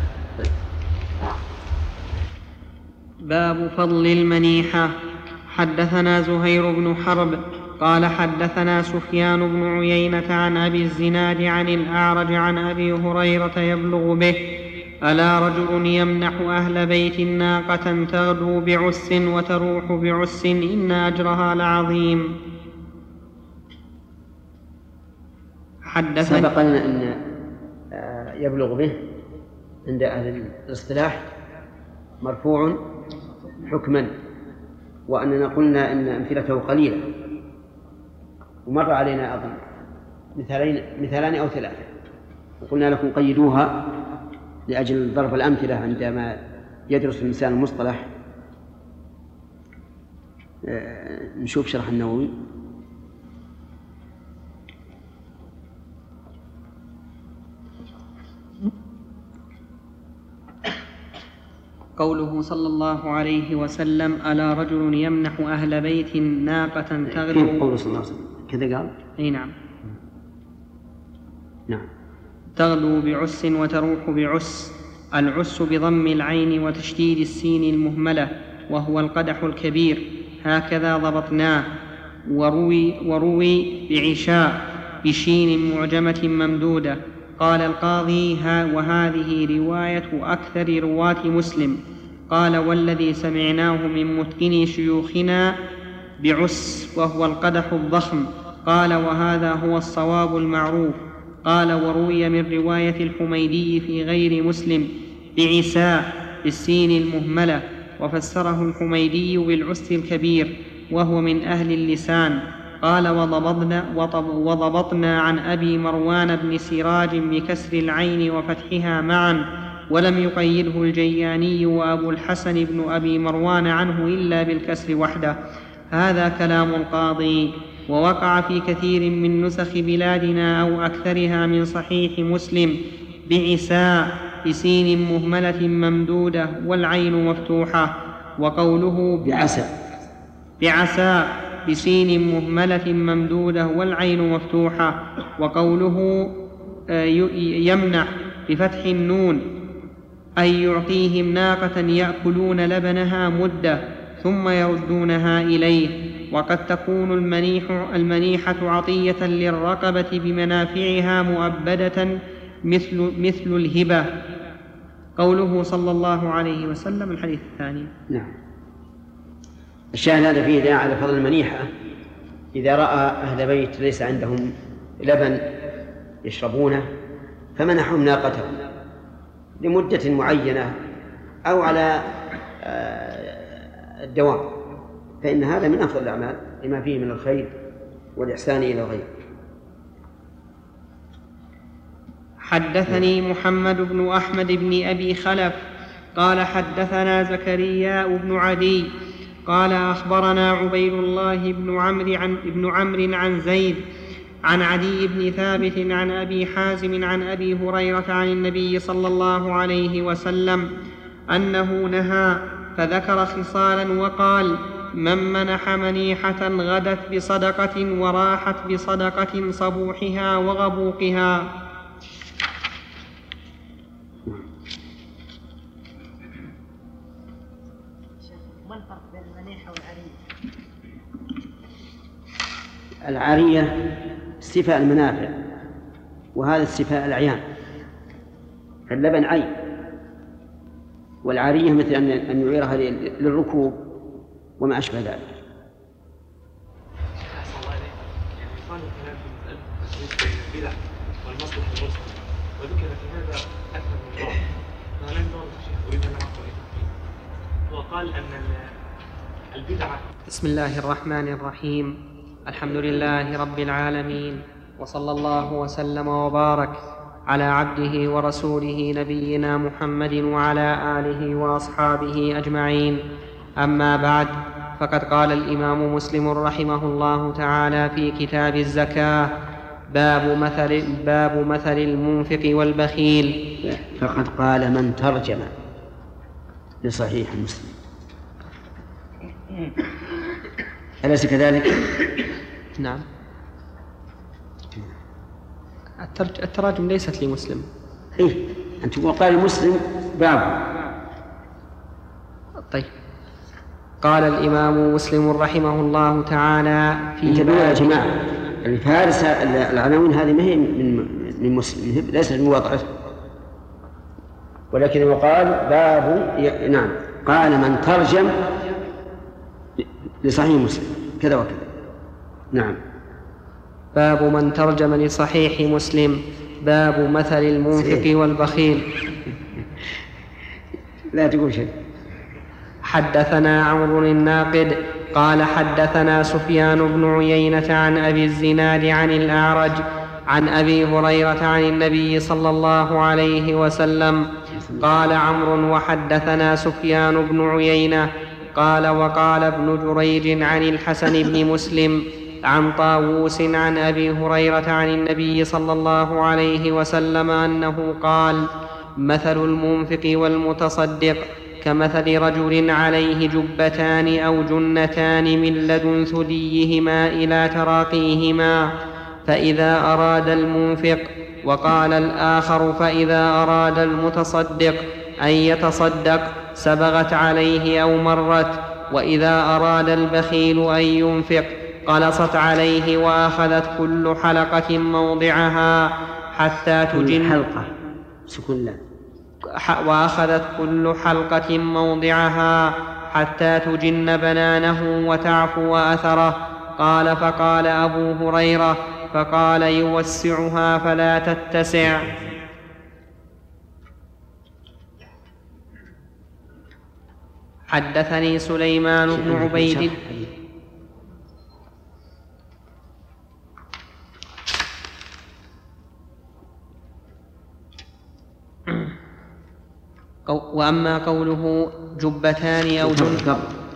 باب فضل المنيحة. حدثنا زهير بن حرب قال حدثنا سفيان بن عيينة عن أبي الزناد عن الأعرج عن أبي هريرة يبلغ به: ألا رجل يمنح أهل بيت ناقة تغدو بعس وتروح بعس إن أجرها لعظيم. حدثنا سبق لنا أن يبلغ به عند أهل الاصطلاح مرفوع حكما، وأننا قلنا أن أمثلته قليلة، ومر علينا أظن مثالين مثالان أو ثلاثة، وقلنا لكم قيدوها لأجل ضرب الأمثلة عندما يدرس الإنسان المصطلح. نشوف شرح النووي. قوله صلى الله عليه وسلم: ألا رجل يمنح أهل بيت ناقة تغدو. قوله صلى الله عليه وسلم كذا قال؟ أي نعم. نعم. تغدو بعس وتروح بعس. العس بضم العين وتشديد السين المهملة، وهو القدح الكبير، هكذا ضبطناه. وروي, وروي بعشاء بشين معجمة ممدودة. قال القاضي: ها وهذه رواية أكثر رواة مسلم. قال: والذي سمعناه من متقن شيوخنا بعس، وهو القدح الضخم. قال: وهذا هو الصواب المعروف. قال: وروي من رواية الحميدي في غير مسلم بعساء بالسين المهملة، وفسره الحميدي بالعس الكبير، وهو من أهل اللسان. قال: وضبطنا, وضبطنا عن أبي مروان بن سراج بكسر العين وفتحها معا، ولم يقيده الجياني وأبو الحسن بن أبي مروان عنه إلا بالكسر وحده. هذا كلام القاضي، ووقع في كثير من نسخ بلادنا أو أكثرها من صحيح مسلم بعساء بسين مهملة ممدودة والعين مفتوحة. وقوله بعساء بعساء بسين مهملة ممدودة والعين مفتوحة. وقوله يمنح بفتح النون أي يعطيهم ناقة يأكلون لبنها مدة ثم يردونها إليه. وقد تكون المنيح المنيحة عطية للرقبة بمنافعها مؤبدة مثل, مثل الهبة. قوله صلى الله عليه وسلم. الحديث الثاني. نعم. الشاهد هذا فيه داعي على فضل المنيحة. إذا رأى أهل بيت ليس عندهم لبن يشربونه فمنحهم ناقتهم لمدة معينة أو على الدوام، فإن هذا من أفضل الأعمال لما فيه من الخير والإحسان إلى الغير. حدثني محمد بن أحمد بن أبي خلف قال حدثنا زكريا بن عدي قال أخبرنا عبيد الله بن عمرو عن, ابن عمرو عن زيد عن عدي بن ثابت عن أبي حازم عن أبي هريرة عن النبي صلى الله عليه وسلم أنه نهى فذكر خصالا وقال: من منح منيحة غدت بصدقة وراحت بصدقة صبوحها وغبوقها. ما الفرق بين المنيحة والعرية؟ العارية استيفاء المنافع، وهذا استيفاء الأعيان، فاللبن عين، والعارية مثل أن يعيرها للركوب وما أشبه ذلك. يقال الكلام في مسألة البدع والمصلحة المرسلة، وذكر في هذا أكثر من مرة، فلم نعرف شيء أريد أن أعرف فيه. وقال أن البدعة. بسم الله الرحمن الرحيم. الحمد لله رب العالمين، وصلى الله وسلم وبارك على عبده ورسوله نبينا محمد وعلى آله وأصحابه أجمعين. أما بعد، فقد قال الإمام مسلم رحمه الله تعالى في كتاب الزكاة: باب مثل, باب مثل المنفق والبخيل. فقد قال من ترجم لصحيح مسلم، أليس كذلك؟ نعم، التراجم ليست لمسلم. إيه، أنت تقول قال مسلم باب. طيب، قال الإمام مسلم رحمه الله تعالى في انتبهوا يا جماعة، الفارس العناوين هذه ما هي من من مسلم، ليست من وضعه، ولكن وقال باب ي... نعم، قال من ترجم لصحيح مسلم كذا وكذا. نعم، باب من ترجم لصحيح مسلم. باب مثل المنفق والبخيل. لا تقول شيء. حدثنا عمرو الناقد قال حدثنا سفيان بن عيينة عن أبي الزناد عن الأعرج عن أبي هريرة عن النبي صلى الله عليه وسلم قال عمرو: وحدثنا سفيان بن عيينة قال وقال ابن جريج عن الحسن بن مسلم عن طاووس عن أبي هريرة عن النبي صلى الله عليه وسلم أنه قال: مثل المنفق والمتصدق كمثل رجل عليه جبتان أو جنتان من لدن ثديهما إلى تراقيهما، فإذا أراد المنفق، وقال الآخر فإذا أراد المتصدق أن يتصدق سبغت عليه أو مرت، وإذا أراد البخيل أن ينفق قلصت عليه وأخذت كل حلقة موضعها حتى تجن حلقة سكون لا وأخذت كل حلقة موضعها حتى تجن بنانه وتعفو أثره. قال: فقال أبو هريرة: فقال يوسعها فلا تتسع. حدثني سليمان بن عبيد وأما قوله جبتان أو جن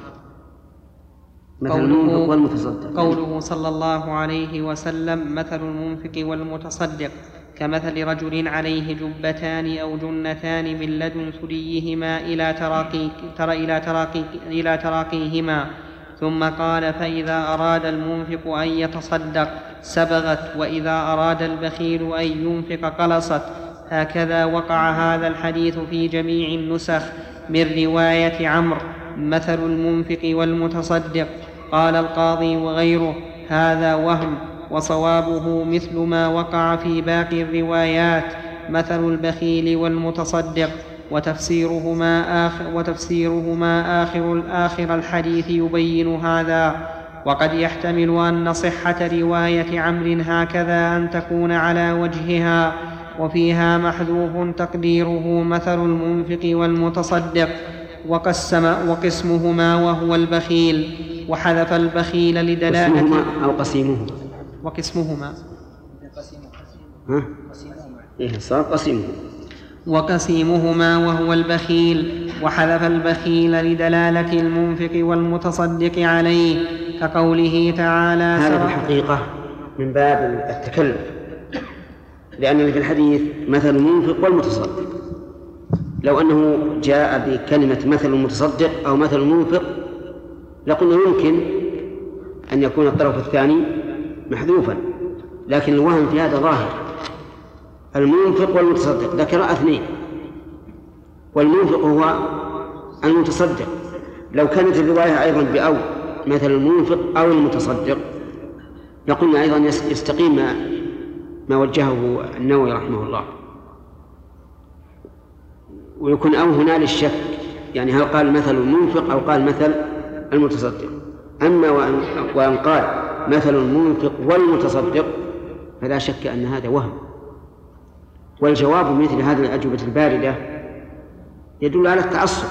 قوله, قوله صلى الله عليه وسلم: مثل المنفق والمتصدق كمثل رجل عليه جبتان أو جنتان من لدن ثديهما إلى, تراقي ترى إلى, تراقي إلى تراقيهما، ثم قال: فإذا أراد المنفق أن يتصدق سبغت، وإذا أراد البخيل أن ينفق قلصت. هكذا وقع هذا الحديث في جميع النسخ من رواية عمرو: مثل المنفق والمتصدق. قال القاضي وغيره: هذا وهم، وصوابه مثل ما وقع في باقي الروايات: مثل البخيل والمتصدق. وتفسيرهما آخر, وتفسيرهما آخر, آخر الحديث يبين هذا. وقد يحتمل أن صحة رواية عمرو هكذا أن تكون على وجهها، وفيها محذوف تقديره مثل المنفق والمتصدق، وقسم وقسمهما وهو البخيل، وحذف البخيل لدلالة أو قسيمهما وقسمهما ها؟ إيه صار قسيمهما وقسيمهما وهو البخيل، وحذف البخيل لدلالة المنفق والمتصدق عليه، كقوله تعالى: هذا في الحقيقة من باب التكلف، لأن في الحديث مثل المنفق والمتصدق، لو أنه جاء بكلمة مثل المتصدق أو مثل المنفق لقلنا يمكن أن يكون الطرف الثاني محذوفا، لكن الوهم في هذا ظاهر. المنفق والمتصدق ذكر اثنين، والمنفق هو المتصدق. لو كانت الرواية أيضا بأو مثل المنفق أو المتصدق لقلنا أيضا يستقيم ما, ما وجهه النووي رحمه الله، ويكون أو هنا للشك، يعني هل قال مثل المنفق أو قال مثل المتصدق. أما وأن قال مثل المنفق والمتصدق فلا شك أن هذا وهم، والجواب مثل هذه الأجوبة الباردة يدل على التعصب.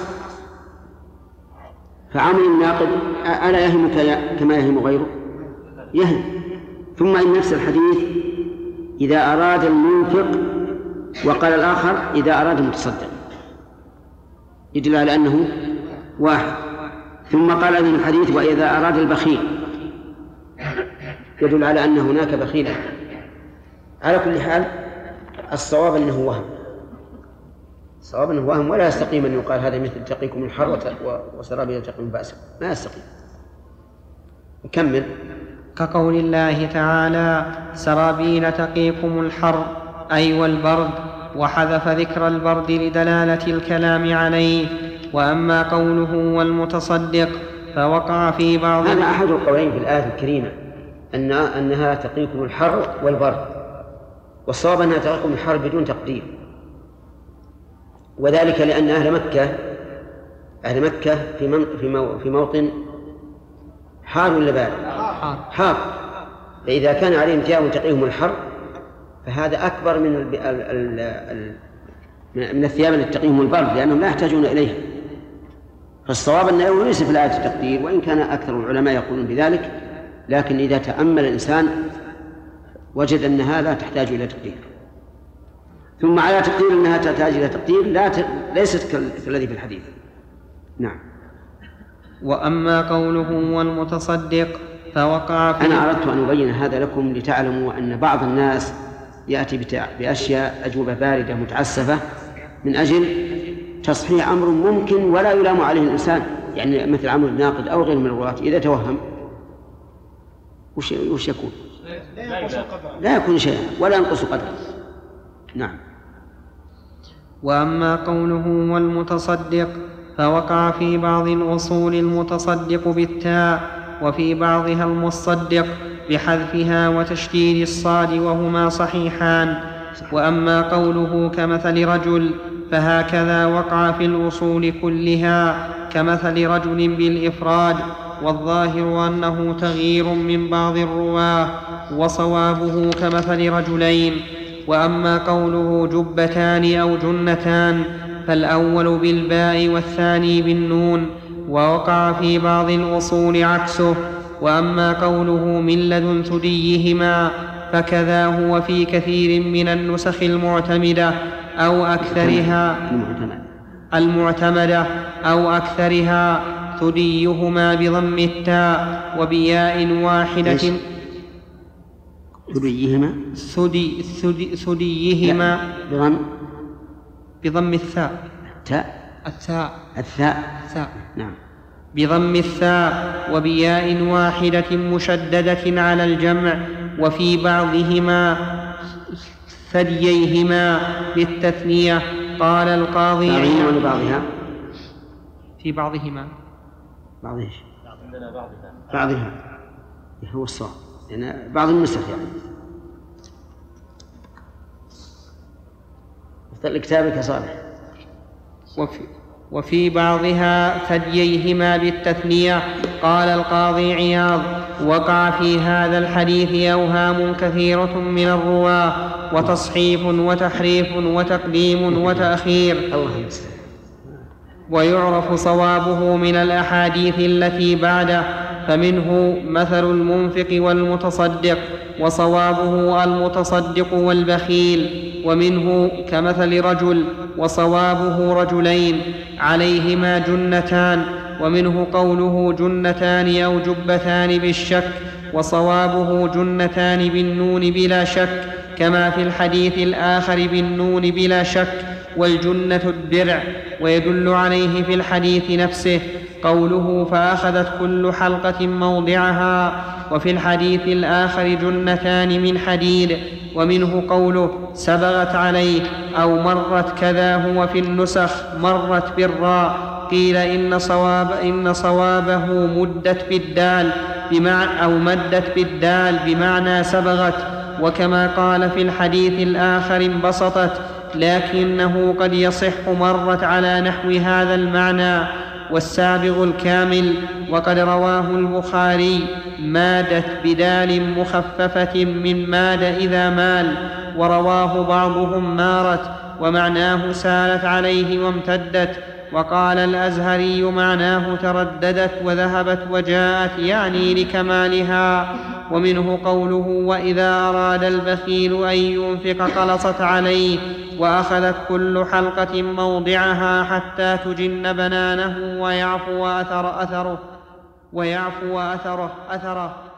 فعمل الناقد ألا يهمك كما يهم غيره؟ يهم. ثم إن نفس الحديث إذا أراد المنفق، وقال الآخر إذا أراد المتصدق، يدل على أنه واحد. ثم قال ابن الحديث وإذا أراد البخيل، يدل على أن هناك بخيلا. على كل حال الصواب أنه وهم، الصواب أنه وهم، ولا يستقيم أن يقال هذا مثل تقيكم الحر وسرابيل تقيكم بأسا، لا يستقيم. نكمل. كقول الله تعالى سرابيل تقيكم الحر أي والبرد، وحذف ذكر البرد لدلالة الكلام عليه. وأما قوله والمتصدق فوقع في بعض، هذا أحد القولين في الآية الكريمة أن أنها تقيكم الحر والبرد، والصواب أنها تقيكم الحر بدون تقدير، وذلك لأن أهل مكة أهل مكة في من في في موطن حار ولا بارد؟ حار. فإذا كان عليهم ثياب تقيهم الحر فهذا أكبر من ال ال ال من الثياب التي تقيهم البرد، لأنهم لا يحتاجون إليها. فالصواب أنه ليس في الآية التقدير، وإن كان أكثر العلماء يقولون بذلك، لكن إذا تأمل الإنسان وجد أنها لا تحتاج إلى تقدير. ثم على تقدير أنها تحتاج إلى تقدير لا ت... ليست كالذي في الحديث. نعم. وأما قوله والمتصدق فوقع في، أنا أردت أن أبين هذا لكم لتعلموا أن بعض الناس يأتي بتع... بأشياء أجوبة باردة متعسفة من أجل تصحيح أمر ممكن ولا يلام عليه الإنسان، يعني مثل عمل الناقد أو غير من الرواة إذا توهم وش, وش يكون؟ لا يكون شيئا ولا ينقص قدره. نعم. وأما قوله والمتصدق فوقع في بعض الأصول المتصدق بالتاء، وفي بعضها المصدق بحذفها وتشديد الصاد، وهما صحيحان. وأما قوله كمثل رجل فهكذا وقع في الأصول كلها كمثل رجل بالإفراد، والظاهر أنه تغيير من بعض الرواه، وصوابه كمثل رجلين. وأما قوله جبتان أو جنتان فالأول بالباء والثاني بالنون، ووقع في بعض الأصول عكسه. وأما قوله من لدن ثديهما فكذا هو في كثير من النسخ المعتمدة أو أكثرها المعتمدة أو أكثرها ثديهما بضم التاء وبياء واحدة. ثديهما ثدي ثدي ثديهما بضم بضم الثاء التاء الثاء الثاء الثاء نعم بضم الثاء وبياء واحدة مشددة على الجمع. وفي بعضهما ثدييهما بالتثنية. قال القاضي بعضهما بعضها في بعضهما بعض ايش؟ بعضها هو الصواب، يعني بعض النسخ يعني اختر كتابك صالح. وفي وفي بعضها ثدييهما بالتثنية. قال القاضي عياض وقع في هذا الحديث أوهام كثيرة من الرواة، وتصحيف وتحريف وتقديم وتأخير، ويعرف صوابه من الأحاديث التي بعده. فمنه مثل المنفق والمتصدق، وصوابه المتصدق والبخيل. ومنه كمثل رجل، وصوابه رجلين عليهما جنتان. ومنه قوله جنتان أو جبتان بالشك، وصوابه جنتان بالنون بلا شك، كما في الحديث الآخر بالنون بلا شك، والجنة الدرع. ويدل عليه في الحديث نفسه قوله فأخذت كل حلقة موضعها، وفي الحديث الآخر جنتان من حديد. ومنه قوله سبغت عليه أو مرت، كذا هو في النسخ مرت بالراء. قيل إن, صواب إن صوابه مدت بالدال بمعنى أو مدت بالدال بمعنى سبغت، وكما قال في الحديث الآخر انبسطت، لكنه قد يصح مرت على نحو هذا المعنى. والسابغ الكامل. وقد رواه البخاري مادت بدال مخففة من ماد إذا مال، ورواه بعضهم مارت، ومعناه سالت عليه وامتدت. وقال الأزهري معناه ترددت وذهبت وجاءت يعني لكمالها. ومنه قوله وإذا أراد البخيل أن ينفق قلصت عليه وأخذت كل حلقة موضعها حتى تجن بنانه ويعفو أثر أثره ويعفو أثره أثره